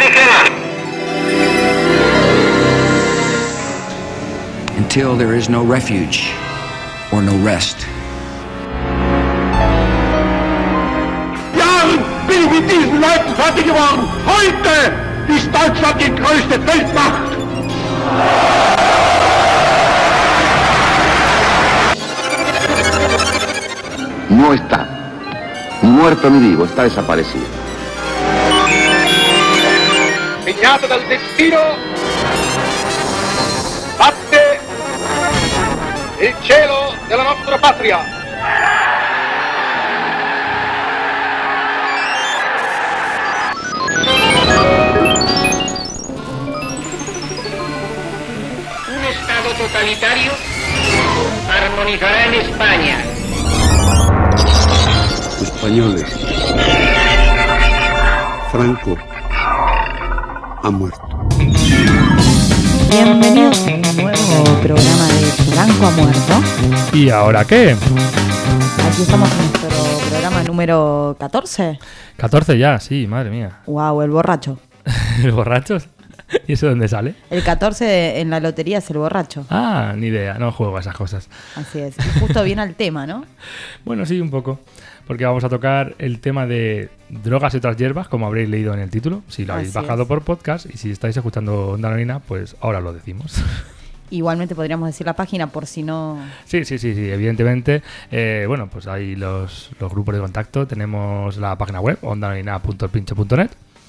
tijera. Until there is no refuge or no rest. Ja, bin ich mit diesen Leuten fertig geworden. Heute ist Deutschland die größte Weltmacht. No está, ni muerto ni vivo, está desaparecido. Segnato dal destino, batte il cielo della nostra patria. Un Estado totalitario armonizará en España. Españoles. Franco ha muerto. Bienvenidos a un nuevo programa de Franco ha muerto. ¿Y ahora qué? Aquí estamos en nuestro programa número 14. 14 ya, sí, madre mía. Wow, el borracho. ¿El borracho? ¿Y eso dónde sale? El 14 en la lotería es el borracho. Ah, ni idea, no juego a esas cosas. Así es, y justo viene al tema, ¿no? Bueno, sí, un poco. Porque vamos a tocar el tema de drogas y otras hierbas, como habréis leído en el título, si lo habéis bajado por podcast, y si estáis escuchando Onda Anónima, pues ahora lo decimos. Igualmente podríamos decir la página por si no... Sí, evidentemente. Bueno, pues hay los grupos de contacto. Tenemos la página web, ondaanonina.elpincho.net.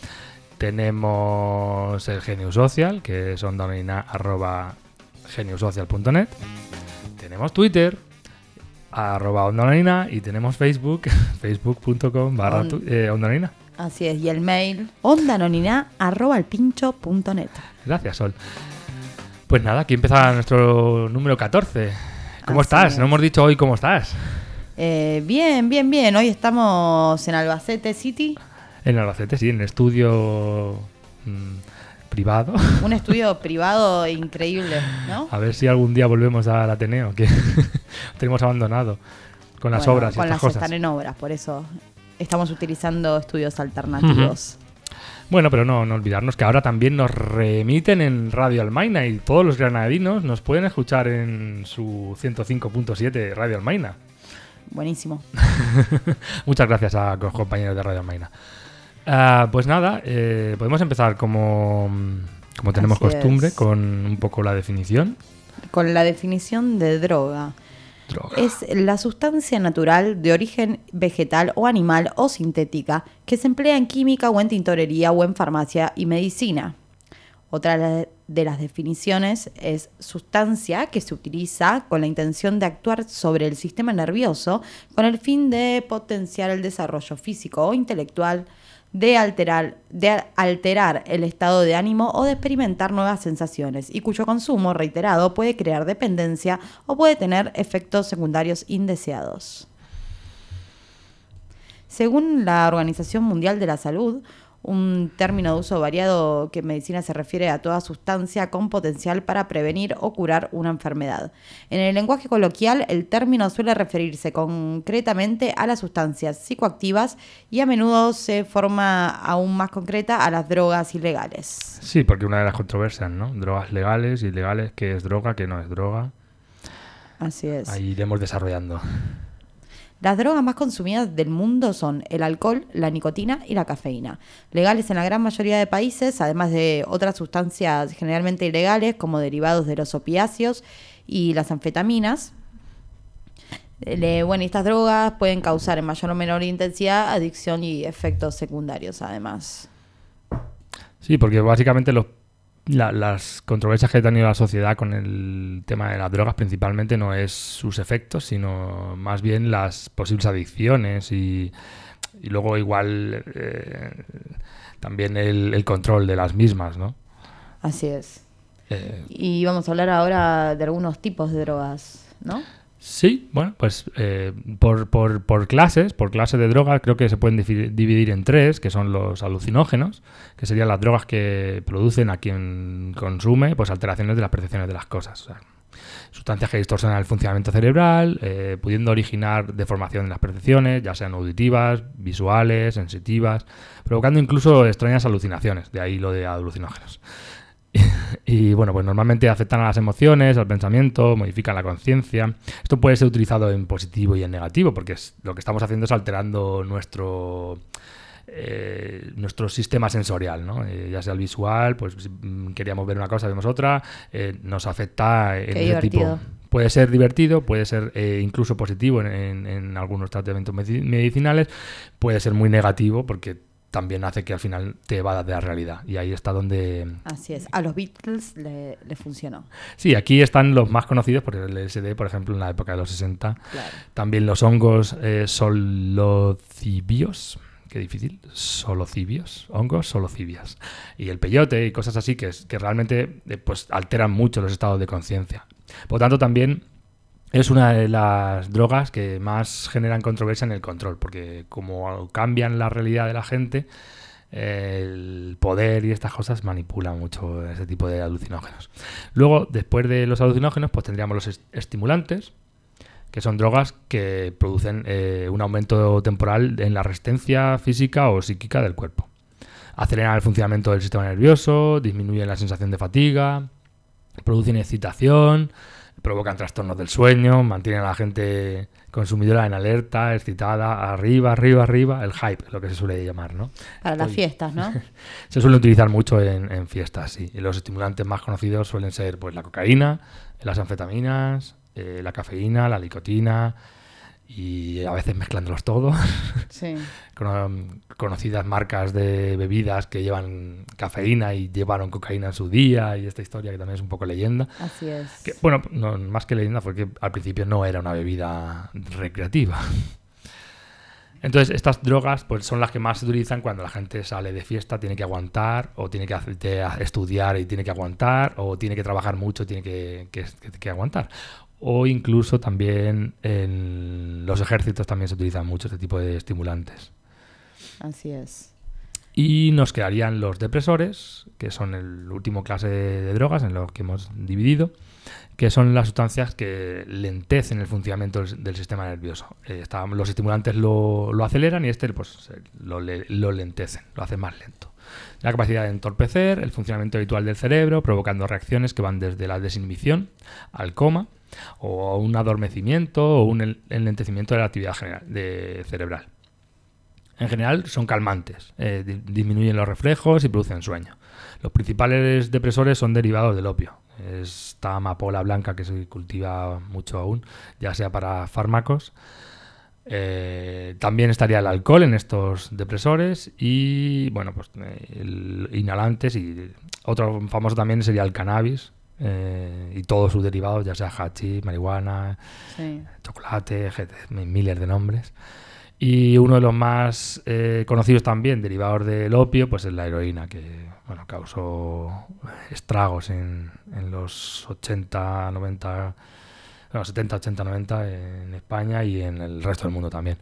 Tenemos el Genius Social, que es ondaanonina@geniusocial.net. Tenemos Twitter, @ondaanonina, y tenemos Facebook, facebook.com/ondaanonina. Así es, y el mail, ondaanonina@elpincho.net. Gracias, Sol. Pues nada, aquí empieza nuestro número 14. ¿Cómo estás? No hemos dicho hoy cómo estás. Bien. Hoy estamos en Albacete City. En Albacete, sí, en el estudio privado. Un estudio privado increíble, ¿no? A ver si algún día volvemos al Ateneo, que tenemos abandonado con las obras y estas cosas. Están en obras, por eso estamos utilizando estudios alternativos. Bueno, pero no olvidarnos que ahora también nos remiten en Radio Almaina y todos los granadinos nos pueden escuchar en su 105.7 Radio Almaina. Buenísimo. Muchas gracias a los compañeros de Radio Almaina. Pues nada, podemos empezar como tenemos costumbre, con un poco la definición. Con la definición de droga. Es la sustancia natural de origen vegetal o animal o sintética que se emplea en química o en tintorería o en farmacia y medicina. Otra de las definiciones es sustancia que se utiliza con la intención de actuar sobre el sistema nervioso con el fin de potenciar el desarrollo físico o intelectual, de alterar el estado de ánimo o de experimentar nuevas sensaciones y cuyo consumo reiterado puede crear dependencia o puede tener efectos secundarios indeseados. Según la Organización Mundial de la Salud, un término de uso variado que en medicina se refiere a toda sustancia con potencial para prevenir o curar una enfermedad. En el lenguaje coloquial, el término suele referirse concretamente a las sustancias psicoactivas y a menudo se forma aún más concreta a las drogas ilegales. Sí, porque una de las controversias, ¿no? Drogas legales, ilegales, ¿qué es droga, qué no es droga? Así es. Ahí iremos desarrollando. Las drogas más consumidas del mundo son el alcohol, la nicotina y la cafeína. Legales en la gran mayoría de países, además de otras sustancias generalmente ilegales como derivados de los opiáceos y las anfetaminas. Estas drogas pueden causar en mayor o menor intensidad adicción y efectos secundarios además. Sí, porque básicamente las controversias que ha tenido la sociedad con el tema de las drogas principalmente no es sus efectos, sino más bien las posibles adicciones y luego igual también el control de las mismas, ¿no? Así es. Y vamos a hablar ahora de algunos tipos de drogas, ¿no? Sí, bueno, pues por clases de drogas creo que se pueden dividir en tres, que son los alucinógenos, que serían las drogas que producen a quien consume pues alteraciones de las percepciones de las cosas. O sea, Sustancias que distorsionan el funcionamiento cerebral, pudiendo originar deformación en las percepciones, ya sean auditivas, visuales, sensitivas, provocando incluso extrañas alucinaciones, de ahí lo de alucinógenos. Y bueno, pues normalmente afectan a las emociones, al pensamiento, modifican la conciencia. Esto puede ser utilizado en positivo y en negativo, porque lo que estamos haciendo es alterando nuestro sistema sensorial, ¿no? Ya sea el visual, pues si queríamos ver una cosa, vemos otra, nos afecta en ese tipo. Puede ser divertido, puede ser incluso positivo en algunos tratamientos medicinales, puede ser muy negativo porque también hace que al final te evadas de la realidad. Y ahí está donde... Así es. A los Beatles le funcionó. Sí, aquí están los más conocidos, por el LSD, por ejemplo, en la época de los 60. Claro. También los hongos solocibios. Qué difícil. Solocibios. Hongos solocibios. Y el peyote y cosas así que realmente pues alteran mucho los estados de conciencia. Por lo tanto, también es una de las drogas que más generan controversia en el control, porque como cambian la realidad de la gente, el poder y estas cosas manipulan mucho ese tipo de alucinógenos. Luego, después de los alucinógenos, pues tendríamos los estimulantes, que son drogas que producen un aumento temporal en la resistencia física o psíquica del cuerpo. Aceleran el funcionamiento del sistema nervioso, disminuyen la sensación de fatiga, producen excitación, provocan trastornos del sueño, mantienen a la gente consumidora en alerta, excitada, arriba, el hype, lo que se suele llamar, ¿no? Para las fiestas, ¿no? Se suele utilizar mucho en fiestas, sí. Y los estimulantes más conocidos suelen ser pues la cocaína, las anfetaminas, la cafeína, la nicotina, y a veces mezclándolos todos. Sí. Conocidas marcas de bebidas que llevan cafeína y llevaron cocaína en su día, y esta historia que también es un poco leyenda. Así es. Que, bueno, no, más que leyenda, porque al principio no era una bebida recreativa. Entonces, estas drogas pues son las que más se utilizan cuando la gente sale de fiesta, tiene que aguantar, o tiene que estudiar y tiene que aguantar, o tiene que trabajar mucho, tiene que aguantar. O incluso también en los ejércitos también se utilizan mucho este tipo de estimulantes. Así es. Y nos quedarían los depresores, que son el último clase de drogas en los que hemos dividido, que son las sustancias que lentecen el funcionamiento del sistema nervioso. Los estimulantes lo aceleran y pues lo lentecen, lo hacen más lento. La capacidad de entorpecer el funcionamiento habitual del cerebro, provocando reacciones que van desde la desinhibición al coma, o un adormecimiento o un enlentecimiento de la actividad cerebral. En general son calmantes, disminuyen los reflejos y producen sueño. Los principales depresores son derivados del opio. Esta amapola blanca que se cultiva mucho aún, ya sea para fármacos. También estaría el alcohol en estos depresores y bueno, pues inhalantes, y otro famoso también sería el cannabis. Y todos sus derivados, ya sea hachís, marihuana, sí, chocolate, miles de nombres. Y uno de los más conocidos también, derivados del opio, pues es la heroína, que bueno, causó estragos en los 80, 90, bueno, 70, 80, 90 en España y en el resto del mundo también.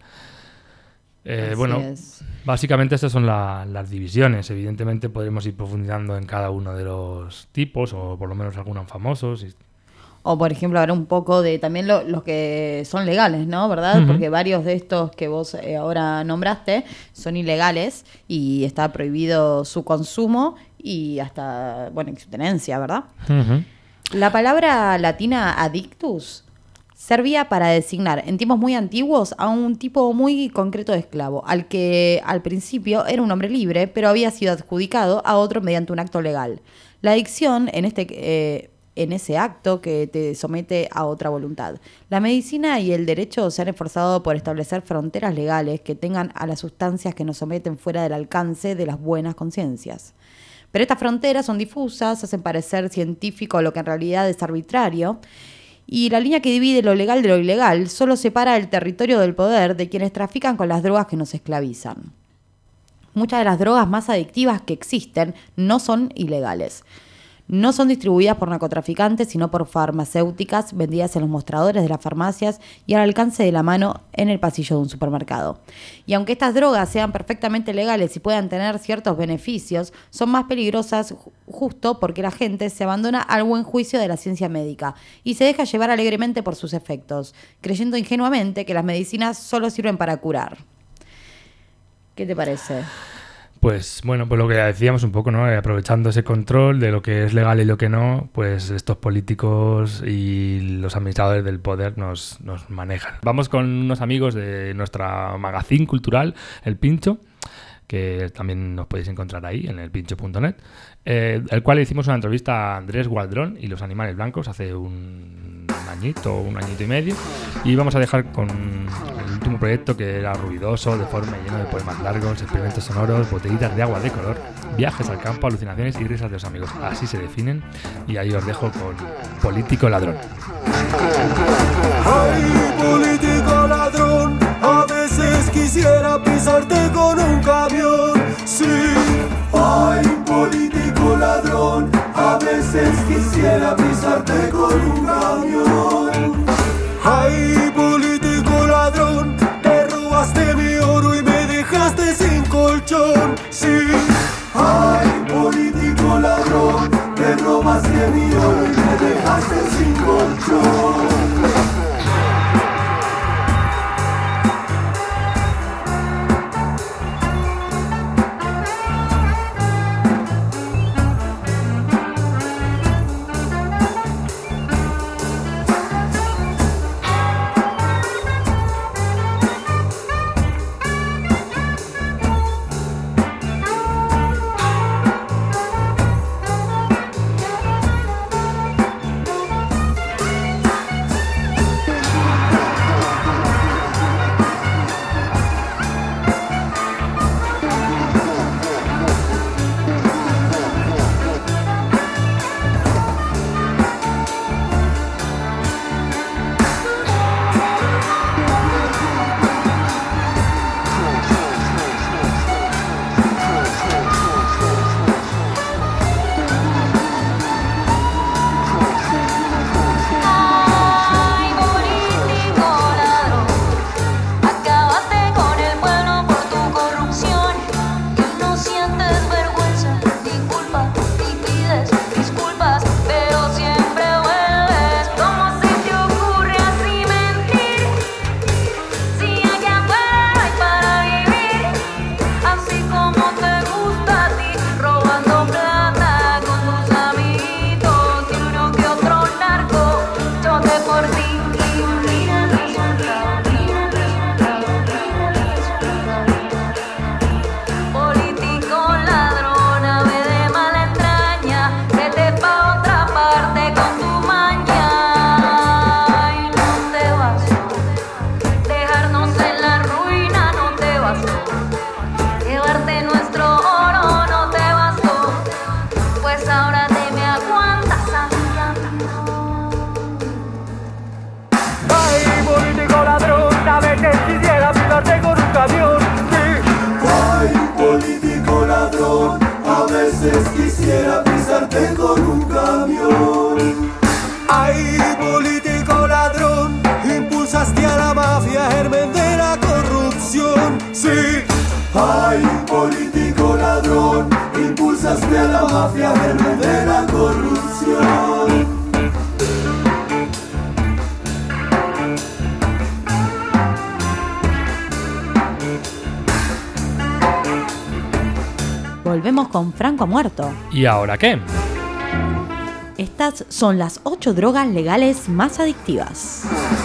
Básicamente estas son las divisiones. Evidentemente podremos ir profundizando en cada uno de los tipos, o por lo menos algunos famosos. O por ejemplo, ahora un poco de también los que son legales, ¿no? ¿Verdad? Uh-huh. Porque varios de estos que vos ahora nombraste son ilegales y está prohibido su consumo y hasta, bueno, su tenencia, ¿verdad? Uh-huh. La palabra latina adictus servía para designar en tiempos muy antiguos a un tipo muy concreto de esclavo, al que al principio era un hombre libre, pero había sido adjudicado a otro mediante un acto legal. La adicción en ese acto que te somete a otra voluntad. La medicina y el derecho se han esforzado por establecer fronteras legales que tengan a las sustancias que nos someten fuera del alcance de las buenas conciencias. Pero estas fronteras son difusas, hacen parecer científico lo que en realidad es arbitrario, y la línea que divide lo legal de lo ilegal solo separa el territorio del poder de quienes trafican con las drogas que nos esclavizan. Muchas de las drogas más adictivas que existen no son ilegales. No son distribuidas por narcotraficantes, sino por farmacéuticas vendidas en los mostradores de las farmacias y al alcance de la mano en el pasillo de un supermercado. Y aunque estas drogas sean perfectamente legales y puedan tener ciertos beneficios, son más peligrosas justo porque la gente se abandona al buen juicio de la ciencia médica y se deja llevar alegremente por sus efectos, creyendo ingenuamente que las medicinas solo sirven para curar. ¿Qué te parece? Pues bueno, pues lo que decíamos un poco, ¿no? Aprovechando ese control de lo que es legal y lo que no, pues estos políticos y los administradores del poder nos manejan. Vamos con unos amigos de nuestra magazine cultural, El Pincho, que también nos podéis encontrar ahí en elpincho.net, el cual le hicimos una entrevista a Andrés Gualdrón y los Animales Blancos hace un añito y medio, y vamos a dejar con el último proyecto, que era ruidoso, deforme, lleno de poemas largos, experimentos sonoros, botellitas de agua de color, viajes al campo, alucinaciones y risas de los amigos. Así se definen, y ahí os dejo con Político Ladrón. Ay, político ladrón, a veces quisiera pisarte con un camión, sí. Ay, político ladrón, a veces quisiera pisarte con un camión. Ay, político ladrón, te robaste mi oro y me dejaste sin colchón, sí. Ay, político ladrón, te robaste mi oro y me dejaste sin colchón. Quisiera pisarte con un camión. Ay, político ladrón, impulsaste a la mafia, germen de la corrupción, sí. Ay, político ladrón, impulsaste a la mafia, germen de la corrupción. Volvemos con Franco ha muerto. ¿Y ahora qué? Estas son las 8 drogas legales más adictivas.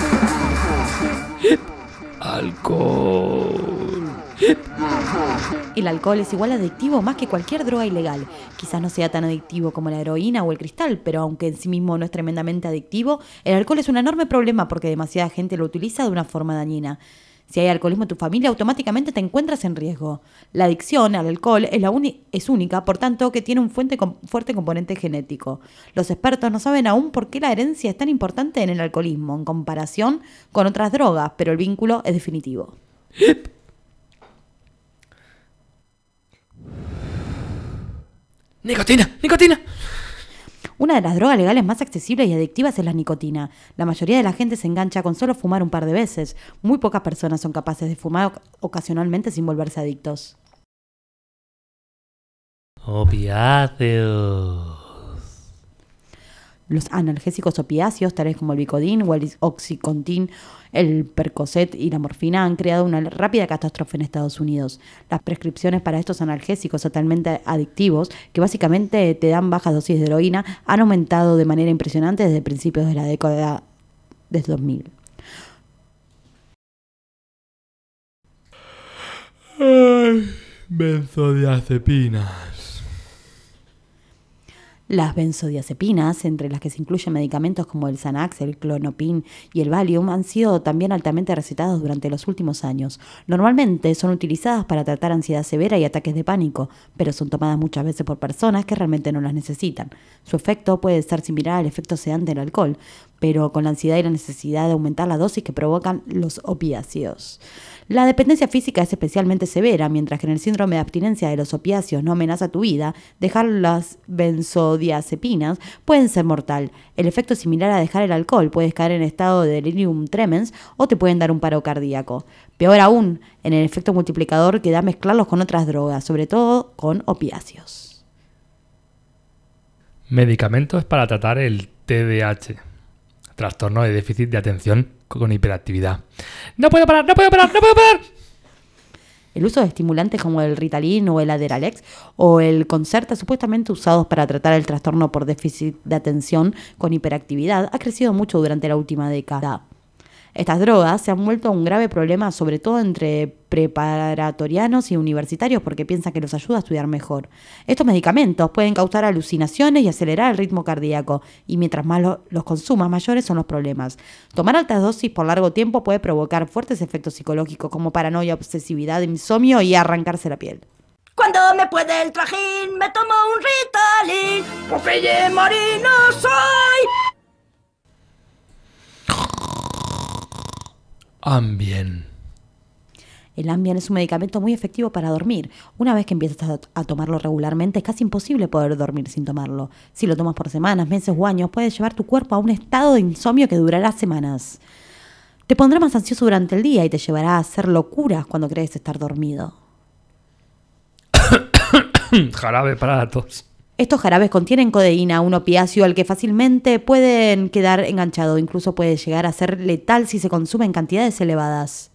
Alcohol. El alcohol es igual adictivo más que cualquier droga ilegal. Quizás no sea tan adictivo como la heroína o el cristal, pero aunque en sí mismo no es tremendamente adictivo, el alcohol es un enorme problema porque demasiada gente lo utiliza de una forma dañina. Si hay alcoholismo en tu familia, automáticamente te encuentras en riesgo. La adicción al alcohol es única, por tanto, que tiene un fuerte componente genético. Los expertos no saben aún por qué la herencia es tan importante en el alcoholismo, en comparación con otras drogas, pero el vínculo es definitivo. ¡Nicotina! ¡Nicotina! Una de las drogas legales más accesibles y adictivas es la nicotina. La mayoría de la gente se engancha con solo fumar un par de veces. Muy pocas personas son capaces de fumar ocasionalmente sin volverse adictos. Opiáceos. Los analgésicos opiáceos, tales como el Vicodin o el Oxycontin, el Percocet y la morfina, han creado una rápida catástrofe en Estados Unidos. Las prescripciones para estos analgésicos totalmente adictivos, que básicamente te dan bajas dosis de heroína, han aumentado de manera impresionante desde principios de la década de 2000. Ay, benzodiazepinas. Las benzodiazepinas, entre las que se incluyen medicamentos como el Xanax, el Klonopin y el Valium, han sido también altamente recetados durante los últimos años. Normalmente son utilizadas para tratar ansiedad severa y ataques de pánico, pero son tomadas muchas veces por personas que realmente no las necesitan. Su efecto puede ser similar al efecto sedante del alcohol, pero con la ansiedad y la necesidad de aumentar la dosis que provocan los opiáceos. La dependencia física es especialmente severa, mientras que en el síndrome de abstinencia de los opiáceos no amenaza tu vida, dejar las benzodiazepinas pueden ser mortal. El efecto es similar a dejar el alcohol, puedes caer en estado de delirium tremens o te pueden dar un paro cardíaco. Peor aún, en el efecto multiplicador que da mezclarlos con otras drogas, sobre todo con opiáceos. Medicamentos para tratar el TDAH. Trastorno de déficit de atención con hiperactividad. ¡No puedo parar! ¡No puedo parar! ¡No puedo parar! El uso de estimulantes como el Ritalin o el Aderalex o el Concerta, supuestamente usados para tratar el trastorno por déficit de atención con hiperactividad, ha crecido mucho durante la última década. Estas drogas se han vuelto un grave problema, sobre todo entre preparatorianos y universitarios, porque piensan que los ayuda a estudiar mejor. Estos medicamentos pueden causar alucinaciones y acelerar el ritmo cardíaco, y mientras más los consumas, mayores son los problemas. Tomar altas dosis por largo tiempo puede provocar fuertes efectos psicológicos como paranoia, obsesividad, insomnio y arrancarse la piel. Cuando me puede el trajín, me tomo un Ritalin. Popeye marino soy. Ambien. El Ambien es un medicamento muy efectivo para dormir. Una vez que empiezas a tomarlo regularmente, es casi imposible poder dormir sin tomarlo. Si lo tomas por semanas, meses o años, puedes llevar tu cuerpo a un estado de insomnio que durará semanas. Te pondrá más ansioso durante el día y te llevará a hacer locuras cuando crees estar dormido. Jarabe para la tos. Estos jarabes contienen codeína, un opiáceo al que fácilmente pueden quedar enganchado. Incluso puede llegar a ser letal si se consume en cantidades elevadas.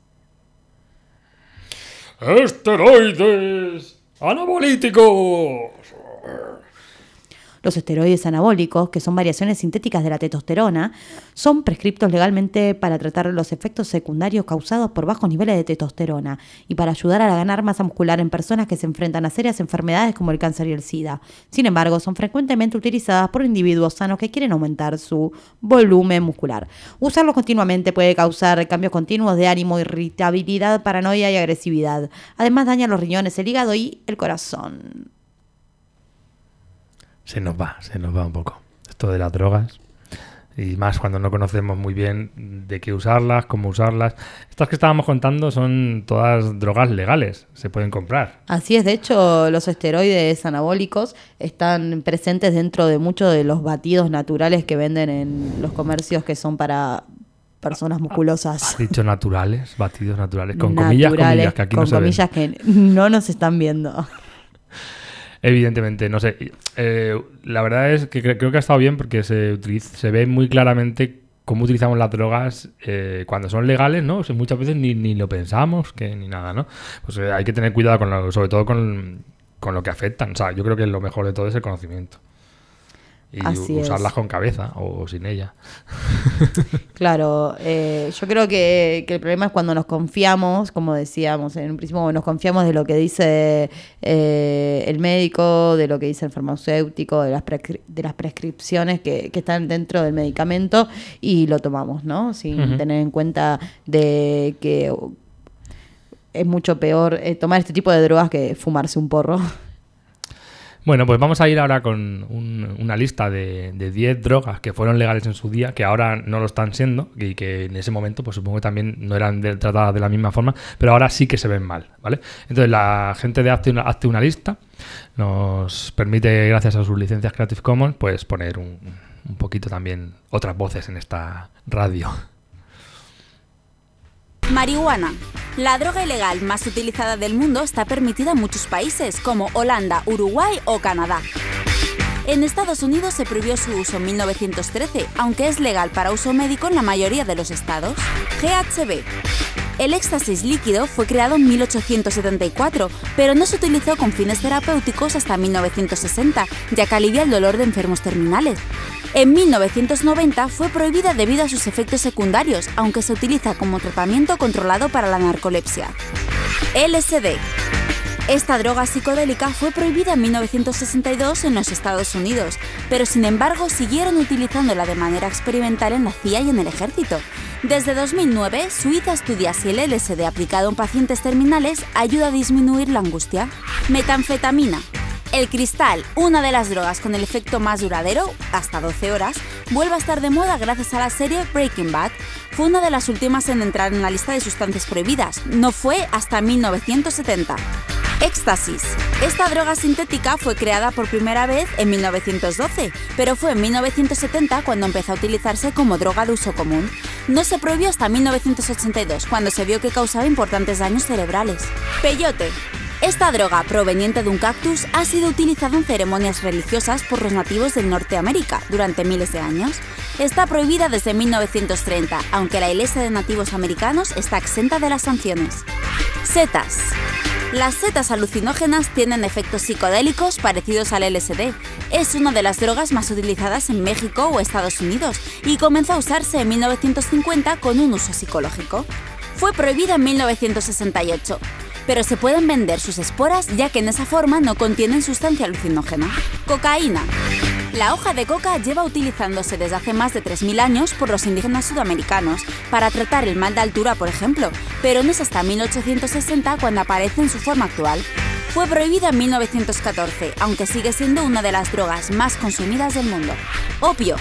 ¡Esteroides anabolíticos! Los esteroides anabólicos, que son variaciones sintéticas de la testosterona, son prescriptos legalmente para tratar los efectos secundarios causados por bajos niveles de testosterona y para ayudar a ganar masa muscular en personas que se enfrentan a serias enfermedades como el cáncer y el SIDA. Sin embargo, son frecuentemente utilizadas por individuos sanos que quieren aumentar su volumen muscular. Usarlos continuamente puede causar cambios continuos de ánimo, irritabilidad, paranoia y agresividad. Además, daña los riñones, el hígado y el corazón. Se nos va un poco esto de las drogas, y más cuando no conocemos muy bien de qué usarlas, cómo usarlas. Estas que estábamos contando son todas drogas legales, se pueden comprar. Así es, de hecho los esteroides anabólicos están presentes dentro de muchos de los batidos naturales que venden en los comercios que son para personas musculosas. ¿Has dicho naturales? Batidos naturales, con comillas, que aquí no se ven. Con comillas que no nos están viendo. Evidentemente, no sé. La verdad es que creo que ha estado bien porque se ve muy claramente cómo utilizamos las drogas cuando son legales, ¿no? O sea, muchas veces ni lo pensamos, ni nada, ¿no? Pues hay que tener cuidado sobre todo con lo que afectan. O sea, yo creo que lo mejor de todo es el conocimiento. Y usarlas con cabeza o sin ella. Claro, yo creo que el problema es cuando nos confiamos, como decíamos en un principio, nos confiamos de lo que dice el médico, de lo que dice el farmacéutico, de las prescripciones que están dentro del medicamento y lo tomamos, ¿no? Sin tener en cuenta de que es mucho peor tomar este tipo de drogas que fumarse un porro. Bueno, pues vamos a ir ahora con una lista de 10 drogas que fueron legales en su día, que ahora no lo están siendo, y que en ese momento pues supongo que también no eran tratadas de la misma forma, pero ahora sí que se ven mal, ¿vale? Entonces la gente de Hazte una lista nos permite, gracias a sus licencias Creative Commons, pues poner un poquito también otras voces en esta radio. Marihuana. La droga ilegal más utilizada del mundo está permitida en muchos países, como Holanda, Uruguay o Canadá. En Estados Unidos se prohibió su uso en 1913, aunque es legal para uso médico en la mayoría de los estados. GHB. El éxtasis líquido fue creado en 1874, pero no se utilizó con fines terapéuticos hasta 1960, ya que alivia el dolor de enfermos terminales. En 1990 fue prohibida debido a sus efectos secundarios, aunque se utiliza como tratamiento controlado para la narcolepsia. LSD. Esta droga psicodélica fue prohibida en 1962 en los Estados Unidos, pero sin embargo siguieron utilizándola de manera experimental en la CIA y en el ejército. Desde 2009, Suiza estudia si el LSD aplicado en pacientes terminales ayuda a disminuir la angustia. Metanfetamina. El cristal, una de las drogas con el efecto más duradero, hasta 12 horas, vuelve a estar de moda gracias a la serie Breaking Bad. Fue una de las últimas en entrar en la lista de sustancias prohibidas. No fue hasta 1970. Éxtasis. Esta droga sintética fue creada por primera vez en 1912, pero fue en 1970 cuando empezó a utilizarse como droga de uso común. No se prohibió hasta 1982, cuando se vio que causaba importantes daños cerebrales. Peyote. Esta droga, proveniente de un cactus, ha sido utilizada en ceremonias religiosas por los nativos del Norteamérica durante miles de años. Está prohibida desde 1930, aunque la Iglesia de Nativos Americanos está exenta de las sanciones. Setas. Las setas alucinógenas tienen efectos psicodélicos parecidos al LSD. Es una de las drogas más utilizadas en México o Estados Unidos y comenzó a usarse en 1950 con un uso psicológico. Fue prohibida en 1968. Pero se pueden vender sus esporas ya que en esa forma no contienen sustancia alucinógena. Cocaína. La hoja de coca lleva utilizándose desde hace más de 3.000 años por los indígenas sudamericanos para tratar el mal de altura, por ejemplo, pero no es hasta 1860 cuando aparece en su forma actual. Fue prohibida en 1914, aunque sigue siendo una de las drogas más consumidas del mundo. Opio.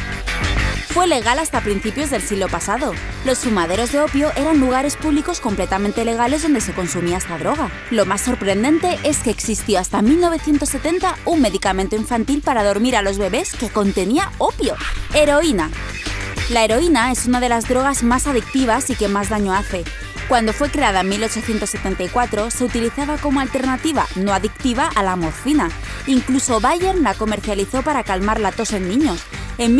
Fue legal hasta principios del siglo pasado. Los fumaderos de opio eran lugares públicos completamente legales donde se consumía esta droga. Lo más sorprendente es que existió hasta 1970 un medicamento infantil para dormir a los bebés que contenía opio. Heroína. La heroína es una de las drogas más adictivas y que más daño hace. Cuando fue creada en 1874, se utilizaba como alternativa no adictiva a la morfina. Incluso Bayer la comercializó para calmar la tos en niños. En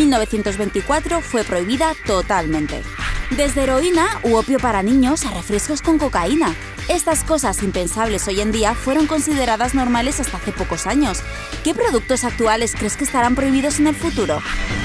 1924 fue prohibida totalmente. Desde heroína u opio para niños a refrescos con cocaína. Estas cosas impensables hoy en día fueron consideradas normales hasta hace pocos años. ¿Qué productos actuales crees que estarán prohibidos en el futuro?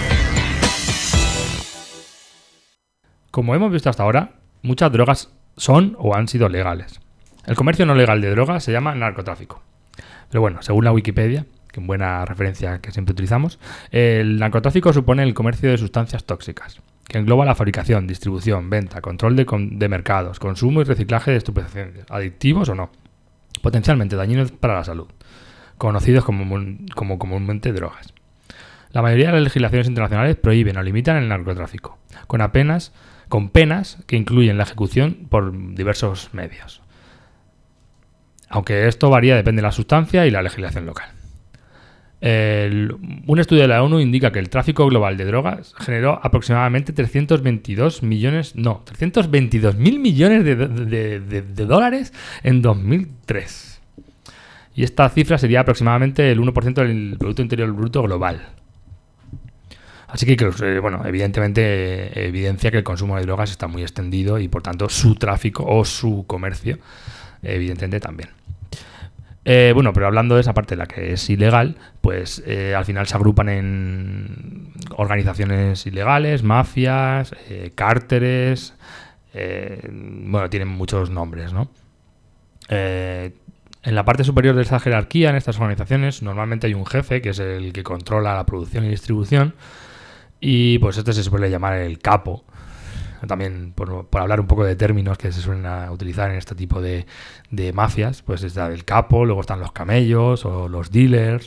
Como hemos visto hasta ahora, muchas drogas son o han sido legales. El comercio no legal de drogas se llama narcotráfico. Pero bueno, según la Wikipedia, que es buena referencia que siempre utilizamos, el narcotráfico supone el comercio de sustancias tóxicas, que engloba la fabricación, distribución, venta, control de mercados, consumo y reciclaje de estupefacientes, adictivos o no, potencialmente dañinos para la salud, conocidos como comúnmente drogas. La mayoría de las legislaciones internacionales prohíben o limitan el narcotráfico, con penas que incluyen la ejecución por diversos medios. Aunque esto varía, depende de la sustancia y la legislación local. Un estudio de la ONU indica que el tráfico global de drogas generó aproximadamente 322.000 millones de dólares en 2003. Y esta cifra sería aproximadamente el 1% del Producto Interior Bruto global. Así que, evidentemente evidencia que el consumo de drogas está muy extendido y, por tanto, su tráfico o su comercio, evidentemente, también. Pero hablando de esa parte de la que es ilegal, pues al final se agrupan en organizaciones ilegales, mafias, cárteles, tienen muchos nombres, ¿no? En la parte superior de esta jerarquía, en estas organizaciones, normalmente hay un jefe que es el que controla la producción y distribución y pues este se suele llamar el capo. también por hablar un poco de términos que se suelen utilizar en este tipo de mafias, pues está el capo, luego están los camellos o los dealers,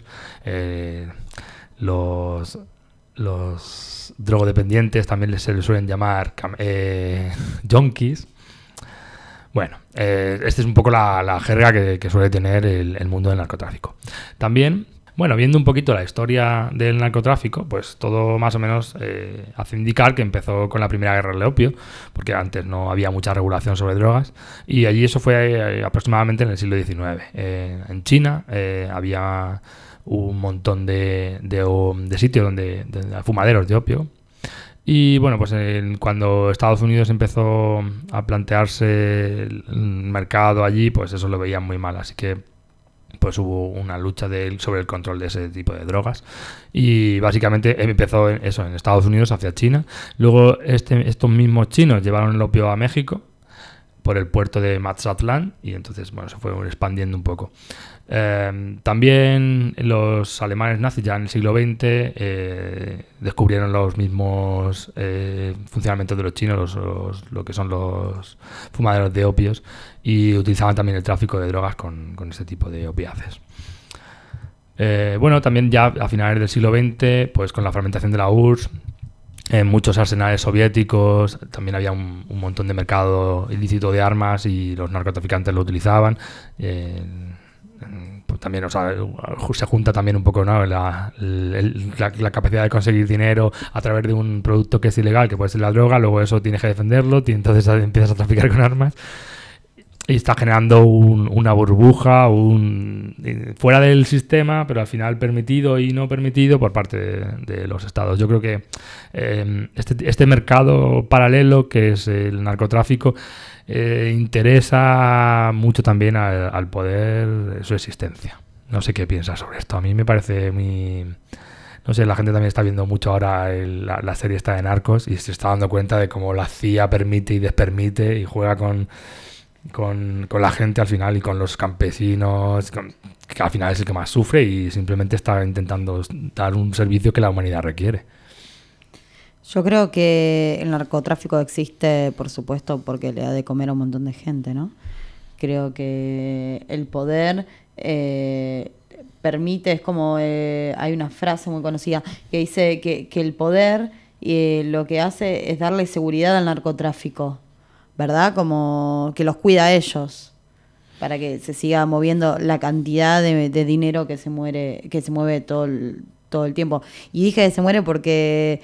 los drogodependientes también se les suelen llamar junkies. Bueno, esta es un poco la jerga que suele tener el mundo del narcotráfico. También, bueno, viendo un poquito la historia del narcotráfico, pues todo más o menos hace indicar que empezó con la primera guerra del opio, porque antes no había mucha regulación sobre drogas, y allí eso fue aproximadamente en el siglo XIX. En China había un montón de sitios donde fumaderos de opio. Y bueno, pues cuando Estados Unidos empezó a plantearse el mercado allí, pues eso lo veían muy mal. Así que pues hubo una lucha sobre el control de ese tipo de drogas. Y básicamente empezó en Estados Unidos hacia China. Luego estos mismos chinos llevaron el opio a México por el puerto de Mazatlan y entonces bueno, se fue expandiendo un poco. También los alemanes nazis ya en el siglo XX descubrieron los mismos funcionamientos de los chinos, lo que son los fumaderos de opios, y utilizaban también el tráfico de drogas con este tipo de opiáceos. Bueno, también ya a finales del siglo XX, pues con la fragmentación de la URSS, en muchos arsenales soviéticos también había un montón de mercado ilícito de armas y los narcotraficantes lo utilizaban. Pues también, o sea, se junta también un poco, ¿no? la capacidad de conseguir dinero a través de un producto que es ilegal, que puede ser la droga, luego eso tienes que defenderlo y entonces empiezas a traficar con armas y está generando una burbuja fuera del sistema, pero al final permitido y no permitido por parte de los estados. Yo creo que este mercado paralelo que es el narcotráfico interesa mucho también al poder su existencia. No sé qué piensas sobre esto. A mí me parece muy... No sé, la gente también está viendo mucho ahora la serie esta de Narcos y se está dando cuenta de cómo la CIA permite y despermite y juega con la gente al final y con los campesinos, que al final es el que más sufre y simplemente está intentando dar un servicio que la humanidad requiere. Yo creo que el narcotráfico existe, por supuesto, porque le da de comer a un montón de gente, ¿no? Creo que el poder permite, es como hay una frase muy conocida que dice que el poder lo que hace es darle seguridad al narcotráfico, ¿verdad? Como que los cuida a ellos para que se siga moviendo la cantidad de dinero que se mueve todo el tiempo. Y dije que se muere porque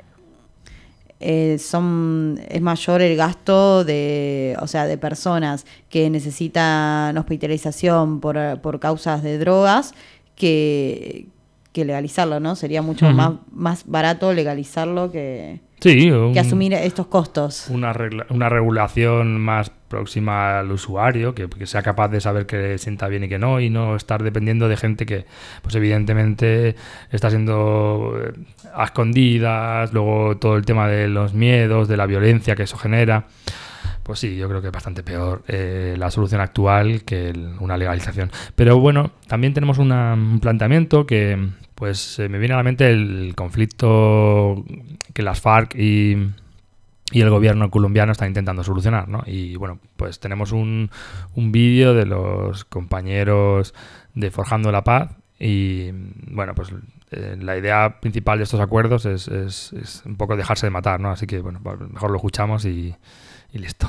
es mayor el gasto de personas que necesitan hospitalización por causas de drogas que legalizarlo, ¿no? Sería mucho más barato legalizarlo que asumir estos costos. Una regulación más próxima al usuario, que sea capaz de saber que sienta bien y que no estar dependiendo de gente que, pues evidentemente, está siendo a escondidas, luego todo el tema de los miedos, de la violencia que eso genera. Pues sí, yo creo que es bastante peor la solución actual que una legalización. Pero bueno, también tenemos un planteamiento que pues me viene a la mente el conflicto que las FARC y el gobierno colombiano están intentando solucionar, ¿no? Y bueno, pues tenemos un vídeo de los compañeros de Forjando la Paz y bueno, pues la idea principal de estos acuerdos es un poco dejarse de matar, ¿no? Así que bueno, mejor lo escuchamos y listo.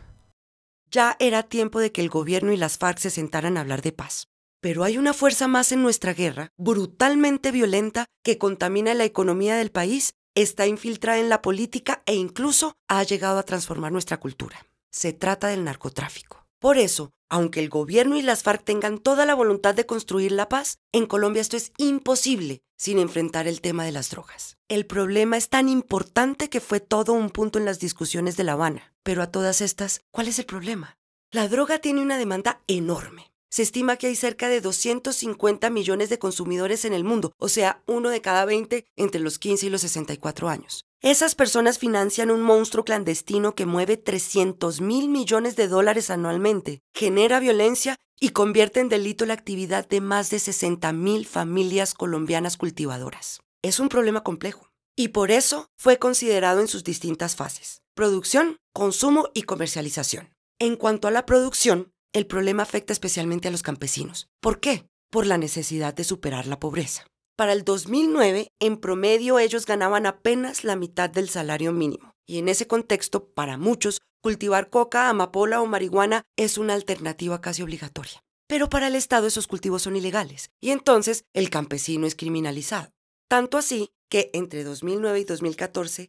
Ya era tiempo de que el gobierno y las FARC se sentaran a hablar de paz. Pero hay una fuerza más en nuestra guerra, brutalmente violenta, que contamina la economía del país, está infiltrada en la política e incluso ha llegado a transformar nuestra cultura. Se trata del narcotráfico. Por eso, aunque el gobierno y las FARC tengan toda la voluntad de construir la paz, en Colombia esto es imposible sin enfrentar el tema de las drogas. El problema es tan importante que fue todo un punto en las discusiones de La Habana. Pero a todas estas, ¿cuál es el problema? La droga tiene una demanda enorme. Se estima que hay cerca de 250 millones de consumidores en el mundo, o sea, 1 de cada 20 entre los 15 y los 64 años. Esas personas financian un monstruo clandestino que mueve $300 mil millones anualmente, genera violencia y convierte en delito la actividad de más de 60,000 familias colombianas cultivadoras. Es un problema complejo y por eso fue considerado en sus distintas fases. producción, consumo y comercialización. En cuanto a la producción, el problema afecta especialmente a los campesinos. ¿Por qué? Por la necesidad de superar la pobreza. Para el 2009, en promedio, ellos ganaban apenas la mitad del salario mínimo. Y en ese contexto, para muchos, cultivar coca, amapola o marihuana es una alternativa casi obligatoria. Pero para el Estado esos cultivos son ilegales, y entonces el campesino es criminalizado. Tanto así que entre 2009 y 2014,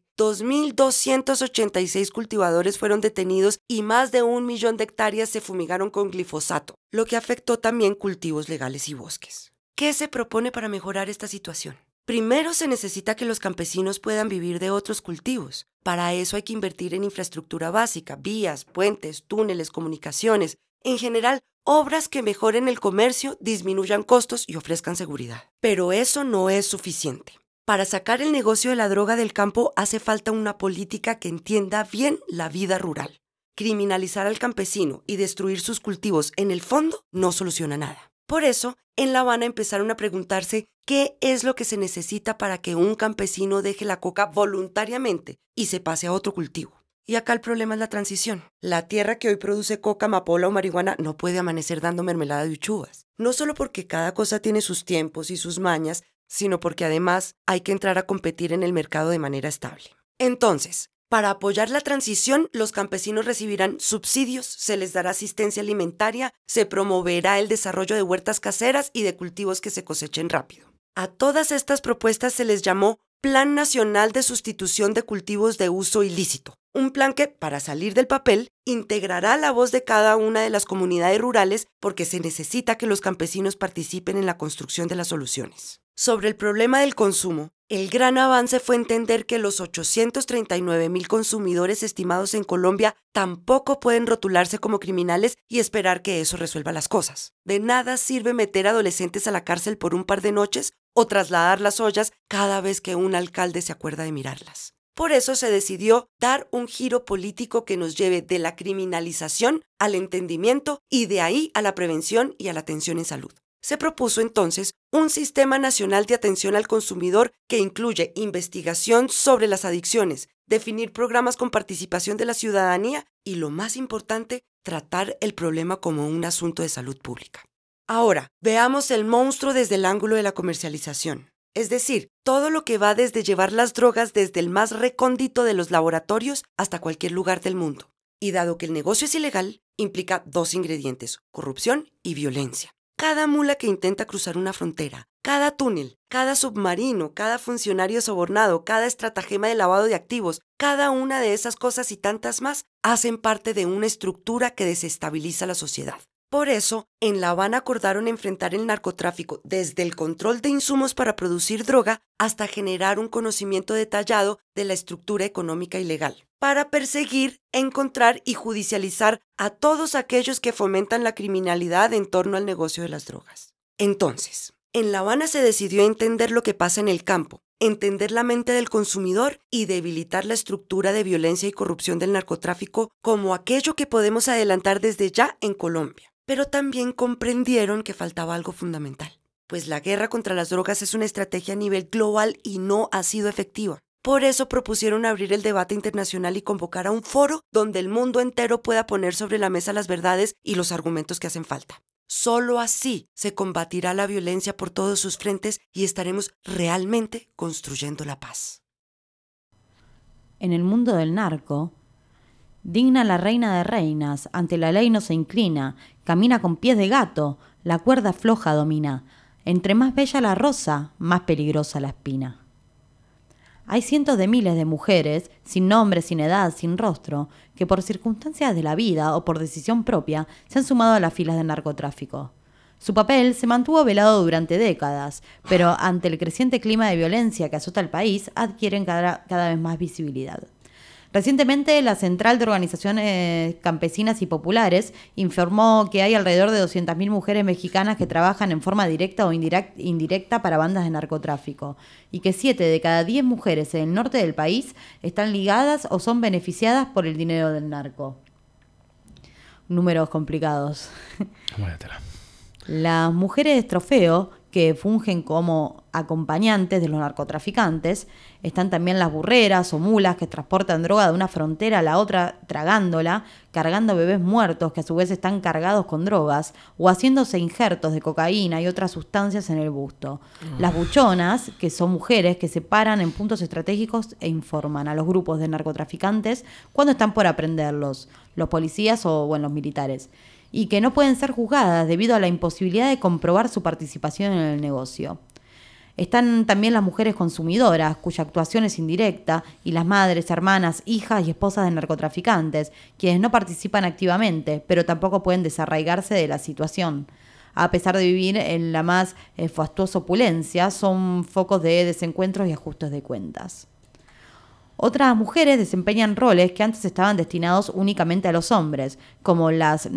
2.286 cultivadores fueron detenidos y más de 1 millón de hectáreas se fumigaron con glifosato, lo que afectó también cultivos legales y bosques. ¿Qué se propone para mejorar esta situación? Primero se necesita que los campesinos puedan vivir de otros cultivos. Para eso hay que invertir en infraestructura básica, vías, puentes, túneles, comunicaciones, en general, obras que mejoren el comercio, disminuyan costos y ofrezcan seguridad. Pero eso no es suficiente. Para sacar el negocio de la droga del campo hace falta una política que entienda bien la vida rural. Criminalizar al campesino y destruir sus cultivos en el fondo no soluciona nada. Por eso, en La Habana empezaron a preguntarse qué es lo que se necesita para que un campesino deje la coca voluntariamente y se pase a otro cultivo. Y acá el problema es la transición. La tierra que hoy produce coca, amapola o marihuana no puede amanecer dando mermelada de uchuvas. No solo porque cada cosa tiene sus tiempos y sus mañas, sino porque además hay que entrar a competir en el mercado de manera estable. Entonces, para apoyar la transición, los campesinos recibirán subsidios, se les dará asistencia alimentaria, se promoverá el desarrollo de huertas caseras y de cultivos que se cosechen rápido. A todas estas propuestas se les llamó Plan Nacional de Sustitución de Cultivos de Uso Ilícito. Un plan que, para salir del papel, integrará la voz de cada una de las comunidades rurales porque se necesita que los campesinos participen en la construcción de las soluciones. Sobre el problema del consumo, el gran avance fue entender que los 839,000 consumidores estimados en Colombia tampoco pueden rotularse como criminales y esperar que eso resuelva las cosas. De nada sirve meter adolescentes a la cárcel por un par de noches o trasladar las ollas cada vez que un alcalde se acuerda de mirarlas. Por eso se decidió dar un giro político que nos lleve de la criminalización al entendimiento y de ahí a la prevención y a la atención en salud. Se propuso entonces un sistema nacional de atención al consumidor que incluye investigación sobre las adicciones, definir programas con participación de la ciudadanía y, lo más importante, tratar el problema como un asunto de salud pública. Ahora, veamos el monstruo desde el ángulo de la comercialización. Es decir, todo lo que va desde llevar las drogas desde el más recóndito de los laboratorios hasta cualquier lugar del mundo. Y dado que el negocio es ilegal, implica 2 ingredientes, corrupción y violencia. Cada mula que intenta cruzar una frontera, cada túnel, cada submarino, cada funcionario sobornado, cada estratagema de lavado de activos, cada una de esas cosas y tantas más hacen parte de una estructura que desestabiliza la sociedad. Por eso, en La Habana acordaron enfrentar el narcotráfico desde el control de insumos para producir droga hasta generar un conocimiento detallado de la estructura económica y legal, para perseguir, encontrar y judicializar a todos aquellos que fomentan la criminalidad en torno al negocio de las drogas. Entonces, en La Habana se decidió entender lo que pasa en el campo, entender la mente del consumidor y debilitar la estructura de violencia y corrupción del narcotráfico como aquello que podemos adelantar desde ya en Colombia. Pero también comprendieron que faltaba algo fundamental, pues la guerra contra las drogas es una estrategia a nivel global y no ha sido efectiva. Por eso propusieron abrir el debate internacional y convocar a un foro donde el mundo entero pueda poner sobre la mesa las verdades y los argumentos que hacen falta. Solo así se combatirá la violencia por todos sus frentes y estaremos realmente construyendo la paz. En el mundo del narco, digna la reina de reinas, ante la ley no se inclina, camina con pies de gato, la cuerda floja domina. Entre más bella la rosa, más peligrosa la espina. Hay cientos de miles de mujeres, sin nombre, sin edad, sin rostro, que por circunstancias de la vida o por decisión propia se han sumado a las filas del narcotráfico. Su papel se mantuvo velado durante décadas, pero ante el creciente clima de violencia que azota al país, adquieren cada vez más visibilidad. Recientemente, la Central de Organizaciones Campesinas y Populares informó que hay alrededor de 200.000 mujeres mexicanas que trabajan en forma directa o indirecta para bandas de narcotráfico y que 7 de cada 10 mujeres en el norte del país están ligadas o son beneficiadas por el dinero del narco. Números complicados. Las mujeres trofeo que fungen como acompañantes de los narcotraficantes. Están también las burreras o mulas que transportan droga de una frontera a la otra tragándola, cargando bebés muertos que a su vez están cargados con drogas o haciéndose injertos de cocaína y otras sustancias en el busto. Las buchonas, que son mujeres que se paran en puntos estratégicos e informan a los grupos de narcotraficantes cuando están por aprenderlos, los policías o los militares, y que no pueden ser juzgadas debido a la imposibilidad de comprobar su participación en el negocio. Están también las mujeres consumidoras, cuya actuación es indirecta, y las madres, hermanas, hijas y esposas de narcotraficantes, quienes no participan activamente, pero tampoco pueden desarraigarse de la situación. A pesar de vivir en la más fastuosa opulencia, son focos de desencuentros y ajustes de cuentas. Otras mujeres desempeñan roles que antes estaban destinados únicamente a los hombres, como las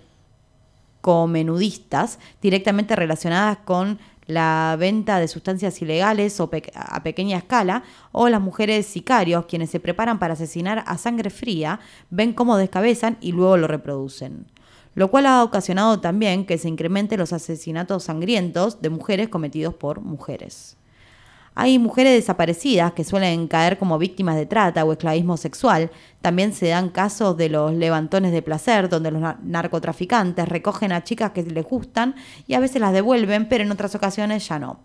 narcomenudistas, directamente relacionadas con la venta de sustancias ilegales o a pequeña escala, o las mujeres sicarios, quienes se preparan para asesinar a sangre fría, ven cómo descabezan y luego lo reproducen. Lo cual ha ocasionado también que se incrementen los asesinatos sangrientos de mujeres cometidos por mujeres. Hay mujeres desaparecidas que suelen caer como víctimas de trata o esclavismo sexual. También se dan casos de los levantones de placer, donde los narcotraficantes recogen a chicas que les gustan y a veces las devuelven, pero en otras ocasiones ya no.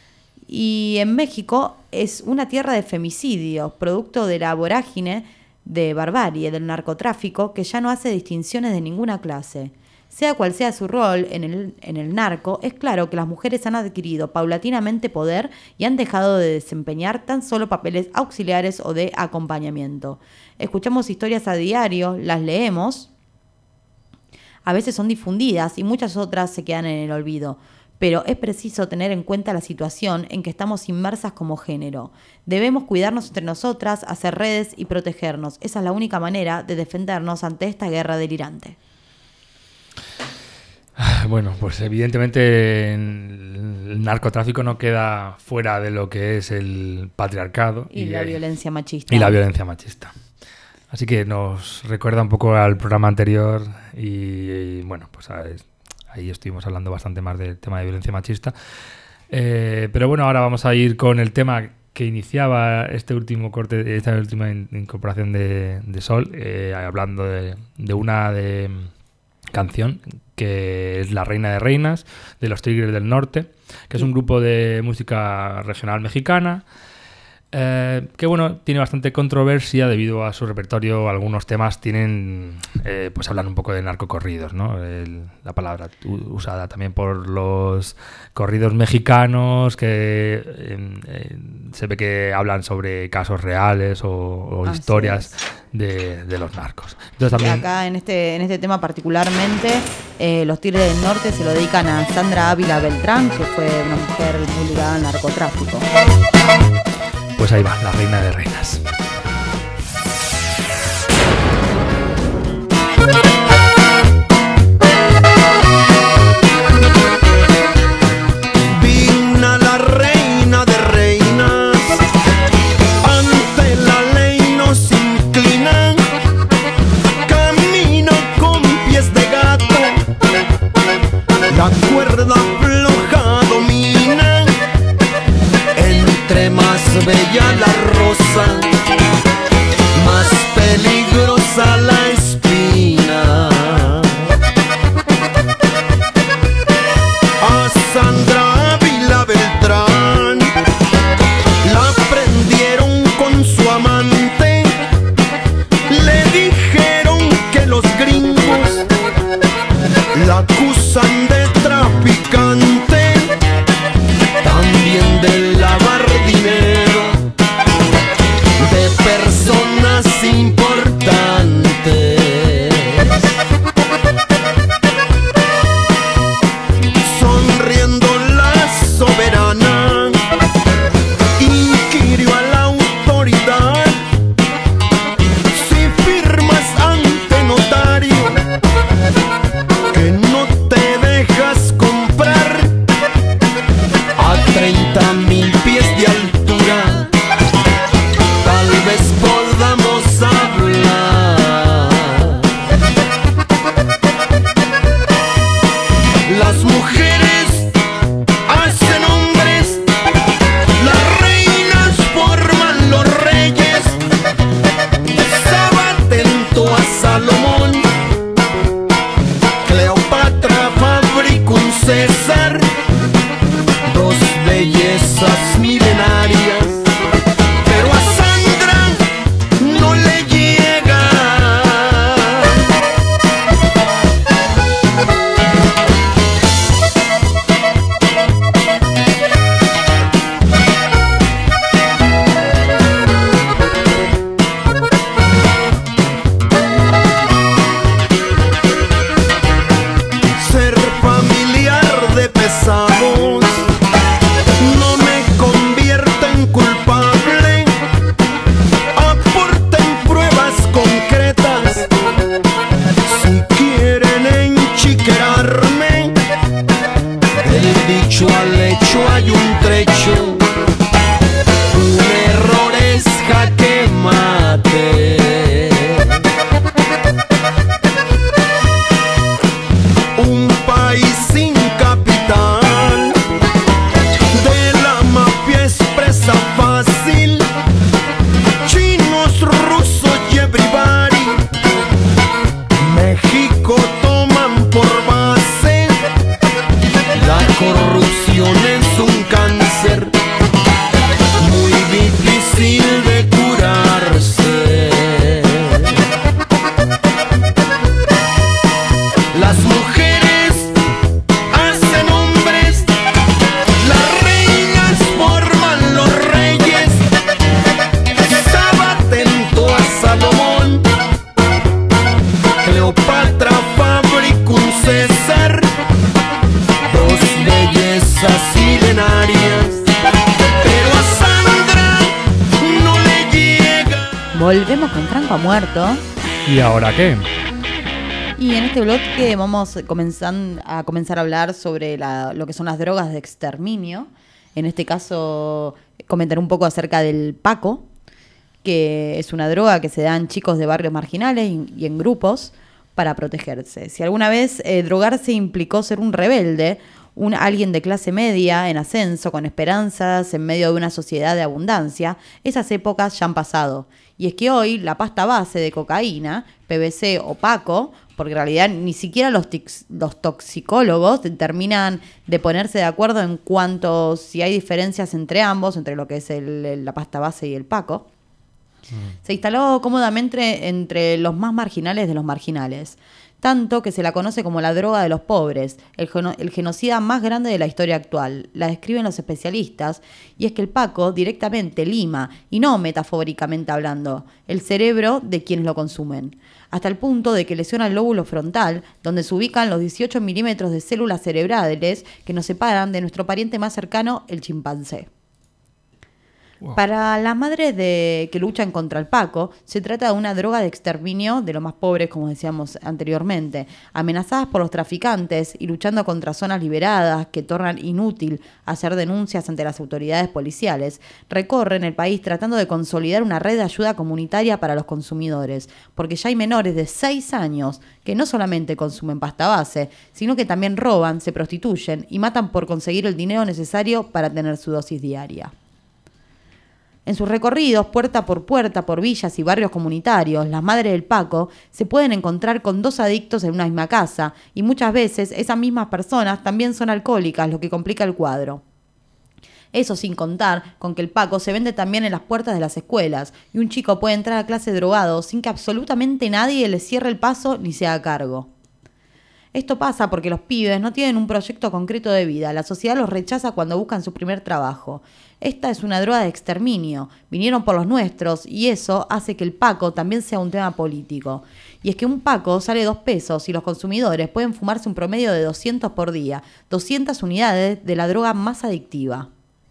Y en México es una tierra de femicidios, producto de la vorágine de barbarie del narcotráfico, que ya no hace distinciones de ninguna clase. Sea cual sea su rol en el narco, es claro que las mujeres han adquirido paulatinamente poder y han dejado de desempeñar tan solo papeles auxiliares o de acompañamiento. Escuchamos historias a diario, las leemos, a veces son difundidas y muchas otras se quedan en el olvido. Pero es preciso tener en cuenta la situación en que estamos inmersas como género. Debemos cuidarnos entre nosotras, hacer redes y protegernos. Esa es la única manera de defendernos ante esta guerra delirante. Bueno, pues evidentemente el narcotráfico no queda fuera de lo que es el patriarcado y la violencia machista. Y la violencia machista. Así que nos recuerda un poco al programa anterior y bueno, pues ahí estuvimos hablando bastante más del tema de violencia machista. Pero bueno, ahora vamos a ir con el tema que iniciaba este último corte, esta última incorporación de Sol, hablando de una canción que es La Reina de Reinas, de los Tigres del Norte, que es un grupo de música regional mexicana, que bueno, tiene bastante controversia debido a su repertorio. Algunos temas tienen, pues hablan un poco de narcocorridos, ¿no? La palabra usada también por los corridos mexicanos, que se ve que hablan sobre casos reales o historias de los narcos. Entonces, también, acá en este tema particularmente, los Tigres del Norte se lo dedican a Sandra Ávila Beltrán, que fue una mujer muy ligada al narcotráfico. Pues ahí va, La Reina de Reinas. Digna la reina de reinas, ante la ley no se inclina, camina con pies de gato, la cuerda floja domina, entre más bella la rosa, más peligrosa la espina. A Sandra Ávila Beltrán la prendieron con su amante, le dijeron que los gringos la acusan de traficante, también de lavar dinero de personas importantes. Sonriendo la soberana inquirió a la autoridad: si firmas ante notario que no te dejas comprar a 30,000 pies de altura, tal vez podamos hablar. seguimos con Franco ha muerto. ¿Y ahora qué? Y en este bloque vamos a comenzar a hablar sobre lo que son las drogas de exterminio. En este caso, comentar un poco acerca del Paco, que es una droga que se da en chicos de barrios marginales y en grupos para protegerse. Si alguna vez drogarse implicó ser un rebelde, alguien de clase media en ascenso, con esperanzas en medio de una sociedad de abundancia, esas épocas ya han pasado. Y es que hoy la pasta base de cocaína, PVC o Paco, porque en realidad ni siquiera los toxicólogos terminan de ponerse de acuerdo en cuanto si hay diferencias entre ambos, entre lo que es la pasta base y el Paco, se instaló cómodamente entre los más marginales de los marginales. Tanto que se la conoce como la droga de los pobres, el genocida más grande de la historia actual. La describen los especialistas, y es que el Paco directamente lima, y no metafóricamente hablando, el cerebro de quienes lo consumen, hasta el punto de que lesiona el lóbulo frontal, donde se ubican los 18 milímetros de células cerebrales que nos separan de nuestro pariente más cercano, el chimpancé. Wow. Para las madres que luchan contra el Paco, se trata de una droga de exterminio de los más pobres, como decíamos anteriormente, amenazadas por los traficantes y luchando contra zonas liberadas que tornan inútil hacer denuncias ante las autoridades policiales. Recorren el país tratando de consolidar una red de ayuda comunitaria para los consumidores, porque ya hay menores de 6 años que no solamente consumen pasta base, sino que también roban, se prostituyen y matan por conseguir el dinero necesario para tener su dosis diaria. En sus recorridos, puerta por villas y barrios comunitarios, las madres del Paco se pueden encontrar con 2 adictos en una misma casa, y muchas veces esas mismas personas también son alcohólicas, lo que complica el cuadro. Eso sin contar con que el Paco se vende también en las puertas de las escuelas, y un chico puede entrar a clase drogado sin que absolutamente nadie le cierre el paso ni se haga cargo. Esto pasa porque los pibes no tienen un proyecto concreto de vida. La sociedad los rechaza cuando buscan su primer trabajo. Esta es una droga de exterminio. Vinieron por los nuestros y eso hace que el Paco también sea un tema político. Y es que un Paco sale 2 pesos y los consumidores pueden fumarse un promedio de 200 por día. 200 unidades de la droga más adictiva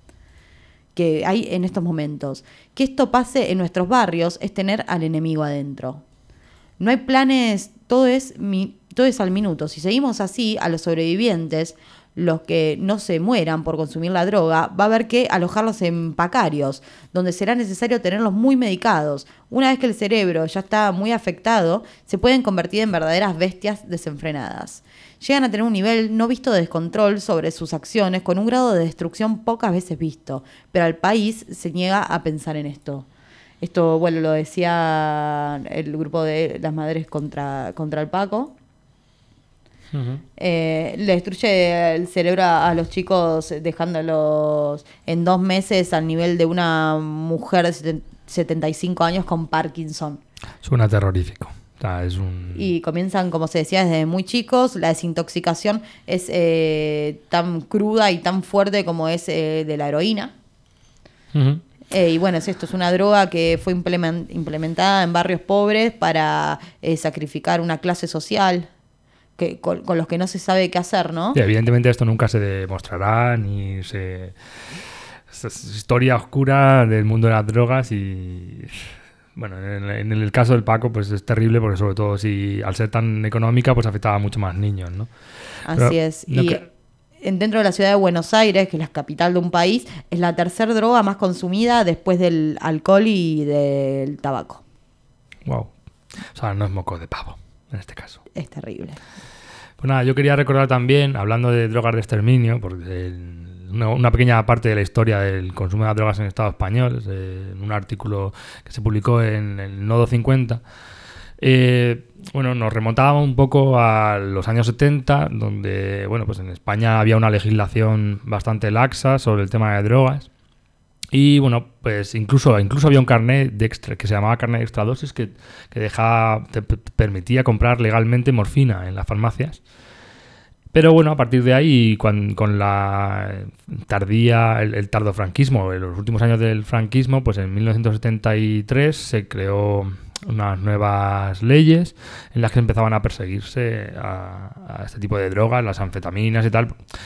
que hay en estos momentos. Que esto pase en nuestros barrios es tener al enemigo adentro. No hay planes, todo es al minuto. Si seguimos así, a los sobrevivientes, los que no se mueran por consumir la droga, va a haber que alojarlos en pacarios, donde será necesario tenerlos muy medicados. Una vez que el cerebro ya está muy afectado, se pueden convertir en verdaderas bestias desenfrenadas. Llegan a tener un nivel no visto de descontrol sobre sus acciones, con un grado de destrucción pocas veces visto, pero al país se niega a pensar en esto. Esto, bueno, lo decía el grupo de las madres contra el Paco. Uh-huh. Le destruye el cerebro a los chicos, dejándolos en 2 meses al nivel de una mujer de 75 años con Parkinson. Suena terrorífico. Y comienzan, como se decía, desde muy chicos. La desintoxicación es tan cruda y tan fuerte como es de la heroína. Uh-huh. Y bueno, es una droga que fue implementada en barrios pobres para sacrificar una clase social con los que no se sabe qué hacer, ¿no? Sí, evidentemente esto nunca se demostrará, es historia oscura del mundo de las drogas y... Bueno, en el caso del Paco pues es terrible porque sobre todo si al ser tan económica pues afectaba a mucho más niños, ¿no? Así es. No dentro de la ciudad de Buenos Aires, que es la capital de un país, es la 3ª droga más consumida después del alcohol y del tabaco. Wow. O sea, no es moco de pavo en este caso. Es terrible. Pues nada, yo quería recordar también, hablando de drogas de exterminio, porque una pequeña parte de la historia del consumo de las drogas en el Estado español, en un artículo que se publicó en el Nodo 50. Bueno, nos remontábamos un poco a los años 70, donde, bueno, pues en España había una legislación bastante laxa sobre el tema de drogas. Y bueno, pues incluso había un carnet de extra, que se llamaba carnet de extra dosis que te permitía comprar legalmente morfina en las farmacias. Pero bueno, a partir de ahí, con la el tardofranquismo, en los últimos años del franquismo, pues en 1973 se creó unas nuevas leyes en las que empezaban a perseguirse a este tipo de drogas, las anfetaminas y tal.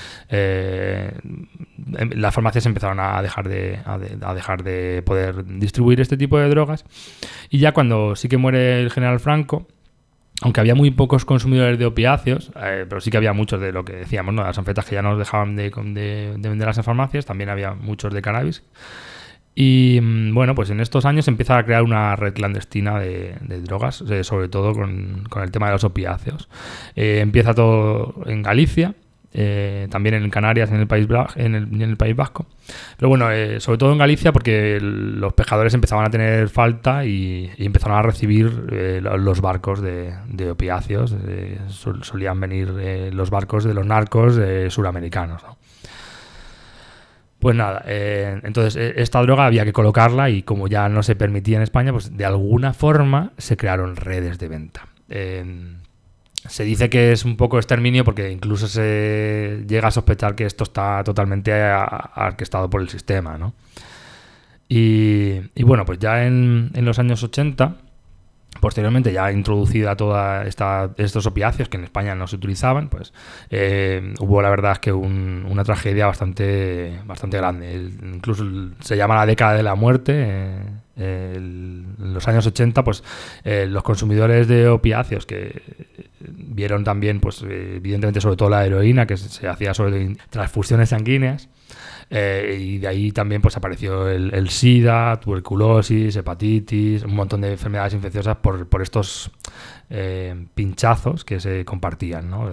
Las farmacias empezaron a dejar de poder distribuir este tipo de drogas, y ya cuando sí que muere el general Franco, aunque había muy pocos consumidores de opiáceos, pero sí que había muchos de lo que decíamos, ¿no? Las anfetas que ya no dejaban de venderlas en farmacias, también había muchos de cannabis. Y bueno, pues en estos años se empieza a crear una red clandestina de drogas, sobre todo con el tema de los opiáceos. Empieza todo en Galicia, también en Canarias, en el País Vasco. Pero bueno, sobre todo en Galicia, porque los pescadores empezaban a tener falta y empezaron a recibir los barcos de opiáceos. Solían venir los barcos de los narcos suramericanos, ¿no? Pues nada, entonces esta droga había que colocarla, y como ya no se permitía en España, pues de alguna forma se crearon redes de venta. Se dice que es un poco exterminio, porque incluso se llega a sospechar que esto está totalmente orquestado por el sistema, ¿no? Y bueno, pues ya en los años 80, posteriormente, ya introducida toda estos opiáceos que en España no se utilizaban, pues hubo, la verdad, es que una tragedia bastante grande. Incluso se llama la década de la muerte. En los años 80, pues los consumidores de opiáceos, que vieron también, pues evidentemente, sobre todo la heroína, que se hacía sobre transfusiones sanguíneas, y de ahí también pues apareció el SIDA, tuberculosis, hepatitis, un montón de enfermedades infecciosas por estos pinchazos que se compartían, ¿no?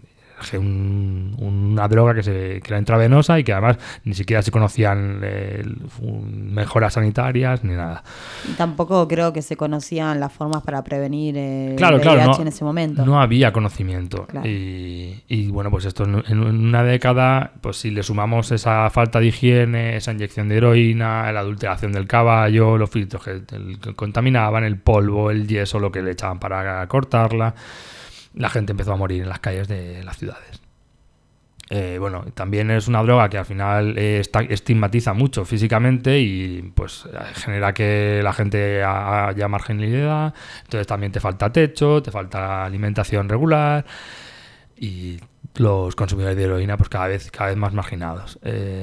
Una droga que era intravenosa, y que además ni siquiera se conocían mejoras sanitarias ni nada. Y tampoco creo que se conocían las formas para prevenir el VIH no, en ese momento. No había conocimiento. Claro. Y bueno, pues esto en una década, pues si le sumamos esa falta de higiene, esa inyección de heroína, la adulteración del caballo, los filtros que contaminaban, el polvo, el yeso, lo que le echaban para cortarla, la gente empezó a morir en las calles de las ciudades. Bueno, también es una droga que al final estigmatiza mucho físicamente, y pues genera que la gente haya marginalidad. Entonces también te falta techo, te falta alimentación regular, y los consumidores de heroína pues cada vez más marginados.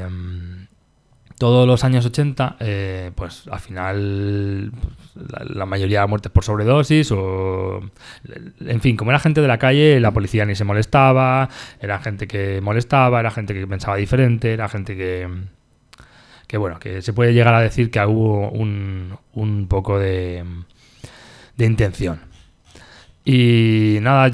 Todos los años 80, pues al final la mayoría de muertes por sobredosis, o en fin, como era gente de la calle, la policía ni se molestaba, era gente que molestaba, era gente que pensaba diferente, era gente que bueno, que se puede llegar a decir que hubo un poco de intención. Y nada,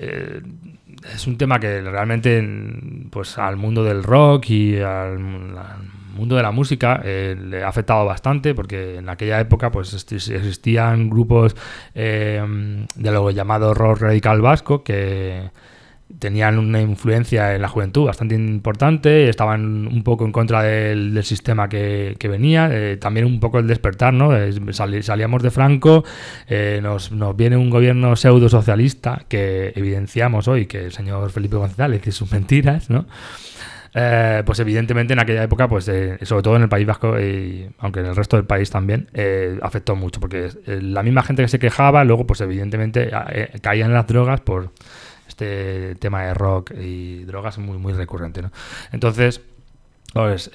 es un tema que realmente pues al mundo del rock y al mundo de la música le ha afectado bastante, porque en aquella época pues existían grupos de lo llamado rock radical vasco que tenían una influencia en la juventud bastante importante, estaban un poco en contra del sistema que venía, también un poco el despertar, ¿no? Salíamos de Franco, nos viene un gobierno pseudo socialista que evidenciamos hoy que el señor Felipe González y sus mentiras, ¿no? Pues evidentemente en aquella época, pues sobre todo en el País Vasco, aunque en el resto del país también, afectó mucho, porque la misma gente que se quejaba, luego pues evidentemente caían en las drogas por este tema de rock y drogas muy, muy recurrente, ¿no? Entonces, pues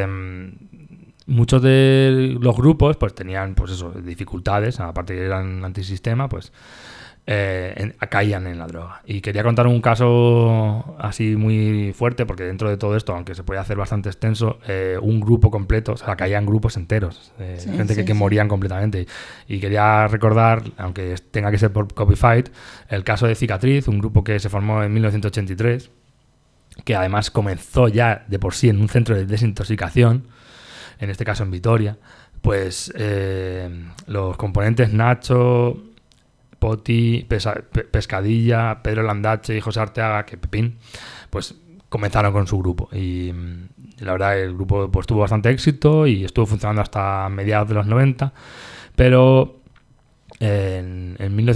muchos de los grupos pues tenían pues eso, dificultades, aparte que eran antisistema, pues caían en la droga. Y quería contar un caso así muy fuerte, porque dentro de todo esto, aunque se puede hacer bastante extenso, un grupo completo, o sea, caían grupos enteros, gente que morían completamente. Y quería recordar, aunque tenga que ser por copyright, el caso de Cicatriz, un grupo que se formó en 1983, que además comenzó ya de por sí en un centro de desintoxicación, en este caso en Vitoria. Pues los componentes Nacho, Poti, Pescadilla, Pedro Landache y José Arteaga, que Pepín, pues comenzaron con su grupo. Y la verdad el grupo pues tuvo bastante éxito y estuvo funcionando hasta mediados de los 90, pero en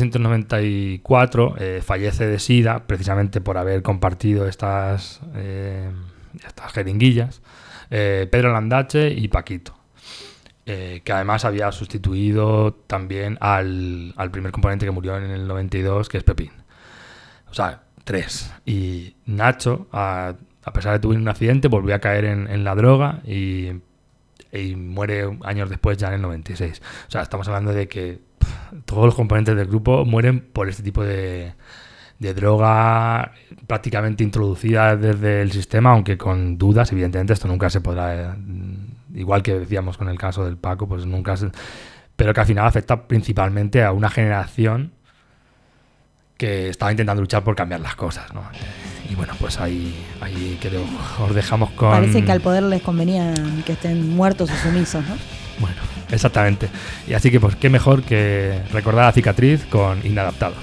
1994 fallece de SIDA, precisamente por haber compartido estas jeringuillas, Pedro Landache y Paquito. que además había sustituido también al primer componente que murió en el 92, que es Pepín. O sea, 3. Y Nacho, a pesar de tuvo un accidente, volvió a caer en la droga y muere años después, ya en el 96. O sea, estamos hablando de que todos los componentes del grupo mueren por este tipo de droga prácticamente introducida desde el sistema, aunque con dudas. Evidentemente esto nunca se podrá, igual que decíamos con el caso del Paco, pues nunca pero que al final afecta principalmente a una generación que estaba intentando luchar por cambiar las cosas, ¿no? Y bueno, pues ahí creo os dejamos con... Parece que al poder les convenía que estén muertos o sumisos, ¿no? Bueno, exactamente. Y así que pues qué mejor que recordar a Cicatriz con Inadaptado.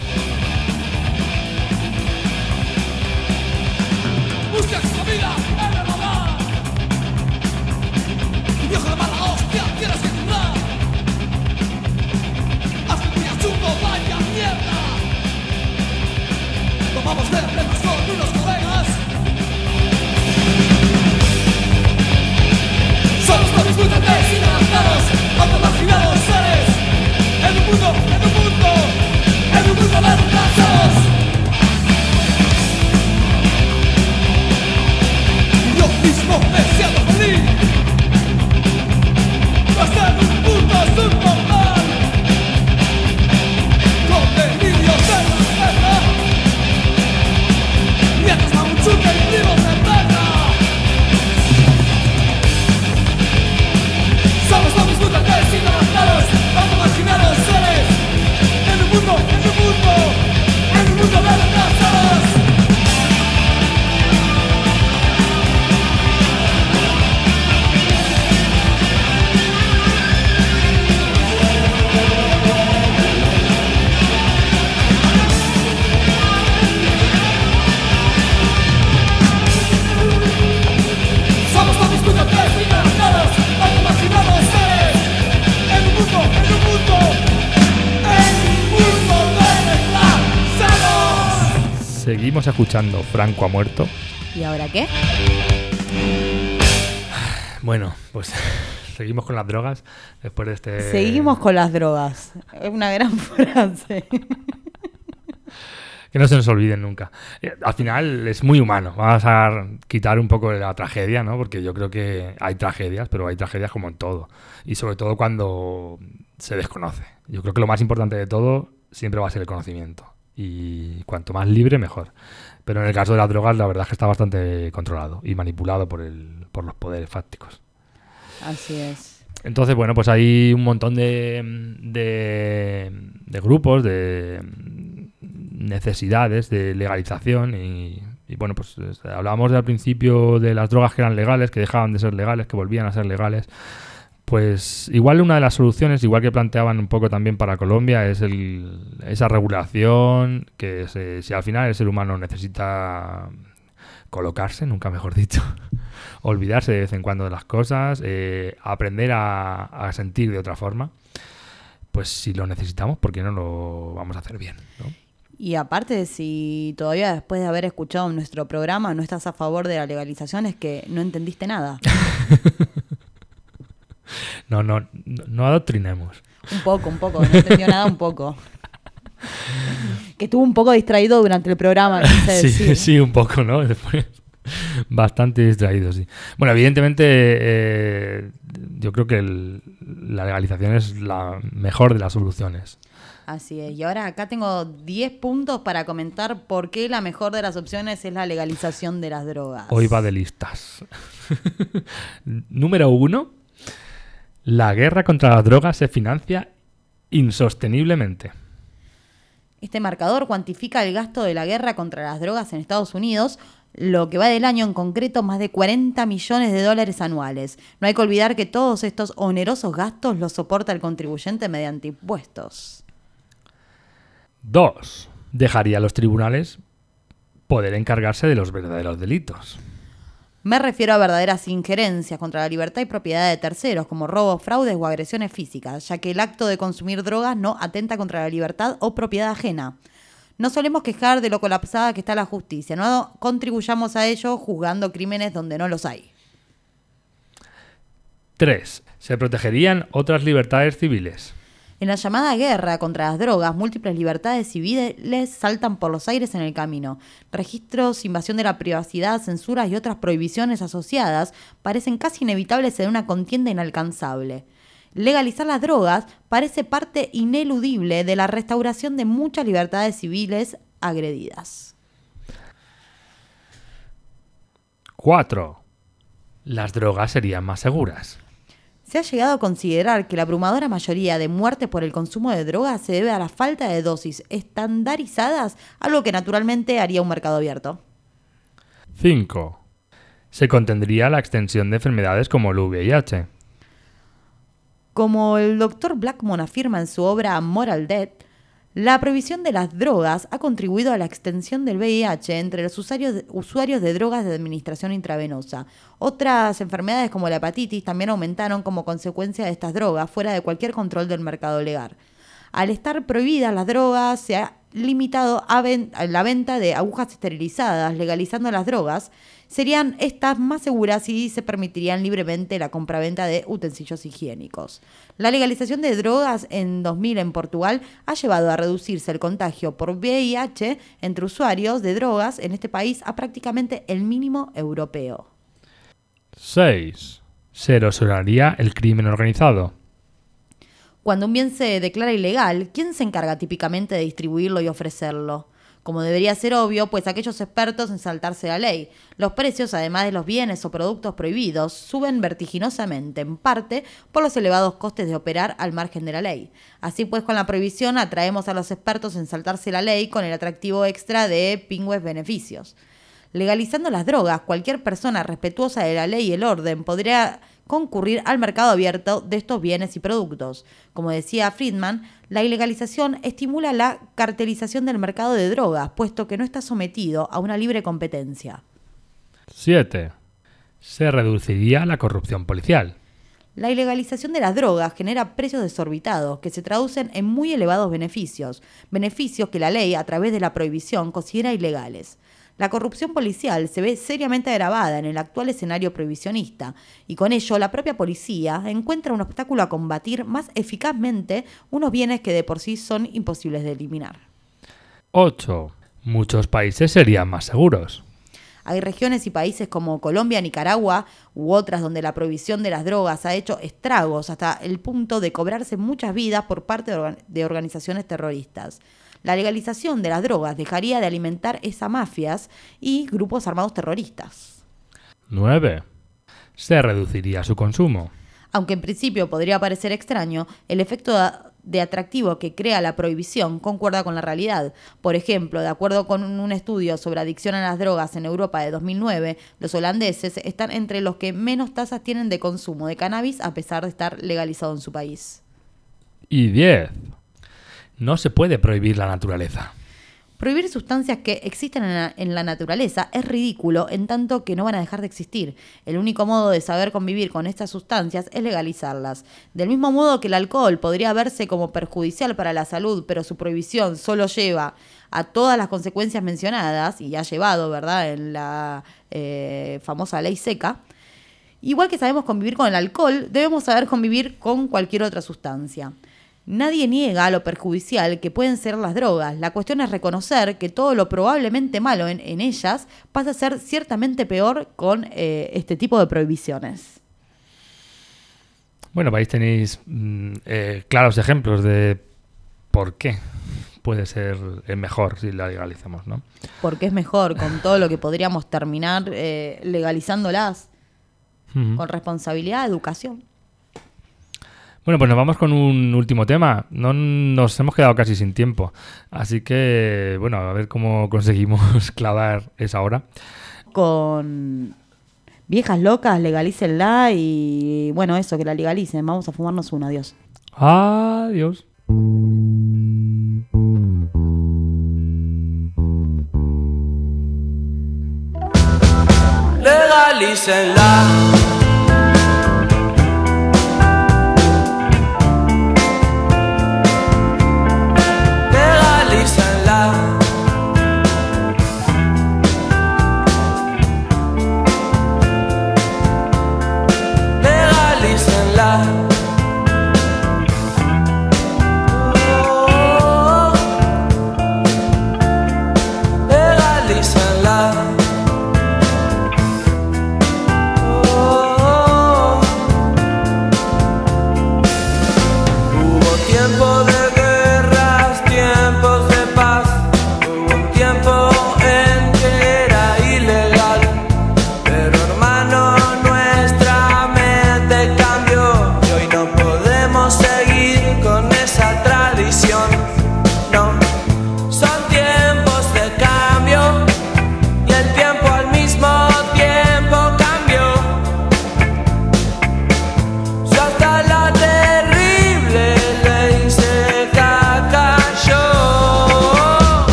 Buscas la vida en el radar. Viejo de mala hostia, tienes que curar. Haz un día chungo, vaya mierda. Tomamos verbenas con unos colegas. Somos todos mutantes inadaptados, automarginados seres. En un mundo de retrasos. Yo mismo me siento feliz. No estar en un mundo subnormal, con delirios de la guerra, mientras aún chucan vivos de perra. Somos zombies mutantes inadaptados, automarginados seres. En un mundo de retrasos. Somos zombies mutantes inadaptados, automarginados seres. En un mundo de retrasos. Seguimos escuchando Franco ha muerto. ¿Y ahora qué? Bueno, pues seguimos con las drogas después de este... Seguimos con las drogas. Es una gran frase. Que no se nos olviden nunca. Al final es muy humano. Vamos a quitar un poco la tragedia, ¿no? Porque yo creo que hay tragedias, pero hay tragedias como en todo. Y sobre todo cuando se desconoce. Yo creo que lo más importante de todo siempre va a ser el conocimiento. Y cuanto más libre, mejor. Pero en el caso de las drogas, la verdad es que está bastante controlado y manipulado por los poderes fácticos. Así es. Entonces, bueno, pues hay un montón de grupos, de necesidades de legalización y bueno, pues hablábamos al principio de las drogas que eran legales, que dejaban de ser legales, que volvían a ser legales. Pues igual una de las soluciones, igual que planteaban un poco también para Colombia, es esa regulación que si al final el ser humano necesita colocarse, nunca mejor dicho, olvidarse de vez en cuando de las cosas, aprender a sentir de otra forma, pues si lo necesitamos, ¿por qué no lo vamos a hacer bien, ¿no? Y aparte, si todavía después de haber escuchado nuestro programa no estás a favor de la legalización, es que no entendiste nada. No adoctrinemos. Un poco, no entendió nada un poco. Que estuvo un poco distraído durante el programa, quise decir. Sí, un poco, ¿no? Después, bastante distraído, sí. Bueno, evidentemente yo creo que la legalización es la mejor de las soluciones. Así es. Y ahora acá tengo 10 puntos para comentar por qué la mejor de las opciones es la legalización de las drogas. Hoy va de listas. Número 1. La guerra contra las drogas se financia insosteniblemente. Este marcador cuantifica el gasto de la guerra contra las drogas en Estados Unidos, lo que va del año en concreto más de $40 millones anuales. No hay que olvidar que todos estos onerosos gastos los soporta el contribuyente mediante impuestos. 2. Dejaría a los tribunales poder encargarse de los verdaderos delitos. Me refiero a verdaderas injerencias contra la libertad y propiedad de terceros, como robos, fraudes o agresiones físicas, ya que el acto de consumir drogas no atenta contra la libertad o propiedad ajena. No solemos quejar de lo colapsada que está la justicia, no contribuyamos a ello juzgando crímenes donde no los hay. 3. ¿Se protegerían otras libertades civiles? En la llamada guerra contra las drogas, múltiples libertades civiles saltan por los aires en el camino. Registros, invasión de la privacidad, censuras y otras prohibiciones asociadas parecen casi inevitables en una contienda inalcanzable. Legalizar las drogas parece parte ineludible de la restauración de muchas libertades civiles agredidas. 4. Las drogas serían más seguras. Se ha llegado a considerar que la abrumadora mayoría de muertes por el consumo de drogas se debe a la falta de dosis estandarizadas, algo que naturalmente haría un mercado abierto. 5. Se contendría la extensión de enfermedades como el VIH. Como el Dr. Blackmon afirma en su obra Moral Debt, la prohibición de las drogas ha contribuido a la extensión del VIH entre los usuarios de drogas de administración intravenosa. Otras enfermedades como la hepatitis también aumentaron como consecuencia de estas drogas, fuera de cualquier control del mercado legal. Al estar prohibidas las drogas, se ha limitado a la venta de agujas esterilizadas. Legalizando las drogas, serían estas más seguras y se permitirían libremente la compraventa de utensilios higiénicos. La legalización de drogas en 2000 en Portugal ha llevado a reducirse el contagio por VIH entre usuarios de drogas en este país a prácticamente el mínimo europeo. 6. Se erosionaría el crimen organizado. Cuando un bien se declara ilegal, ¿quién se encarga típicamente de distribuirlo y ofrecerlo? Como debería ser obvio, pues aquellos expertos en saltarse la ley. Los precios, además de los bienes o productos prohibidos, suben vertiginosamente, en parte por los elevados costes de operar al margen de la ley. Así pues, con la prohibición atraemos a los expertos en saltarse la ley con el atractivo extra de pingües beneficios. Legalizando las drogas, cualquier persona respetuosa de la ley y el orden podría concurrir al mercado abierto de estos bienes y productos. Como decía Friedman, la ilegalización estimula la cartelización del mercado de drogas, puesto que no está sometido a una libre competencia. 7. Se reduciría la corrupción policial. La ilegalización de las drogas genera precios desorbitados que se traducen en muy elevados beneficios que la ley, a través de la prohibición, considera ilegales. La corrupción policial se ve seriamente agravada en el actual escenario prohibicionista y con ello la propia policía encuentra un obstáculo a combatir más eficazmente unos bienes que de por sí son imposibles de eliminar. 8. Muchos países serían más seguros. Hay regiones y países como Colombia, Nicaragua u otras donde la prohibición de las drogas ha hecho estragos hasta el punto de cobrarse muchas vidas por parte de organizaciones terroristas. La legalización de las drogas dejaría de alimentar esas mafias y grupos armados terroristas. 9. Se reduciría su consumo. Aunque en principio podría parecer extraño, el efecto de atractivo que crea la prohibición concuerda con la realidad. Por ejemplo, de acuerdo con un estudio sobre adicción a las drogas en Europa de 2009, los holandeses están entre los que menos tasas tienen de consumo de cannabis a pesar de estar legalizado en su país. Y 10. No se puede prohibir la naturaleza. Prohibir sustancias que existen en la naturaleza es ridículo en tanto que no van a dejar de existir. El único modo de saber convivir con estas sustancias es legalizarlas. Del mismo modo que el alcohol podría verse como perjudicial para la salud, pero su prohibición solo lleva a todas las consecuencias mencionadas, y ha llevado, ¿verdad?, en la famosa ley seca. Igual que sabemos convivir con el alcohol, debemos saber convivir con cualquier otra sustancia. Nadie niega lo perjudicial que pueden ser las drogas. La cuestión es reconocer que todo lo probablemente malo en ellas pasa a ser ciertamente peor con este tipo de prohibiciones. Bueno, ahí tenéis claros ejemplos de por qué puede ser mejor si la legalizamos, ¿no? Porque es mejor con todo lo que podríamos terminar legalizándolas con responsabilidad, educación. Bueno, pues nos vamos con un último tema. No nos hemos quedado casi sin tiempo. Así que, bueno, a ver cómo conseguimos clavar esa hora. Con viejas locas, legalícenla y, bueno, eso, que la legalicen. Vamos a fumarnos una. Adiós. Adiós. Legalícenla. Legalícenla.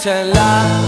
escuchenla.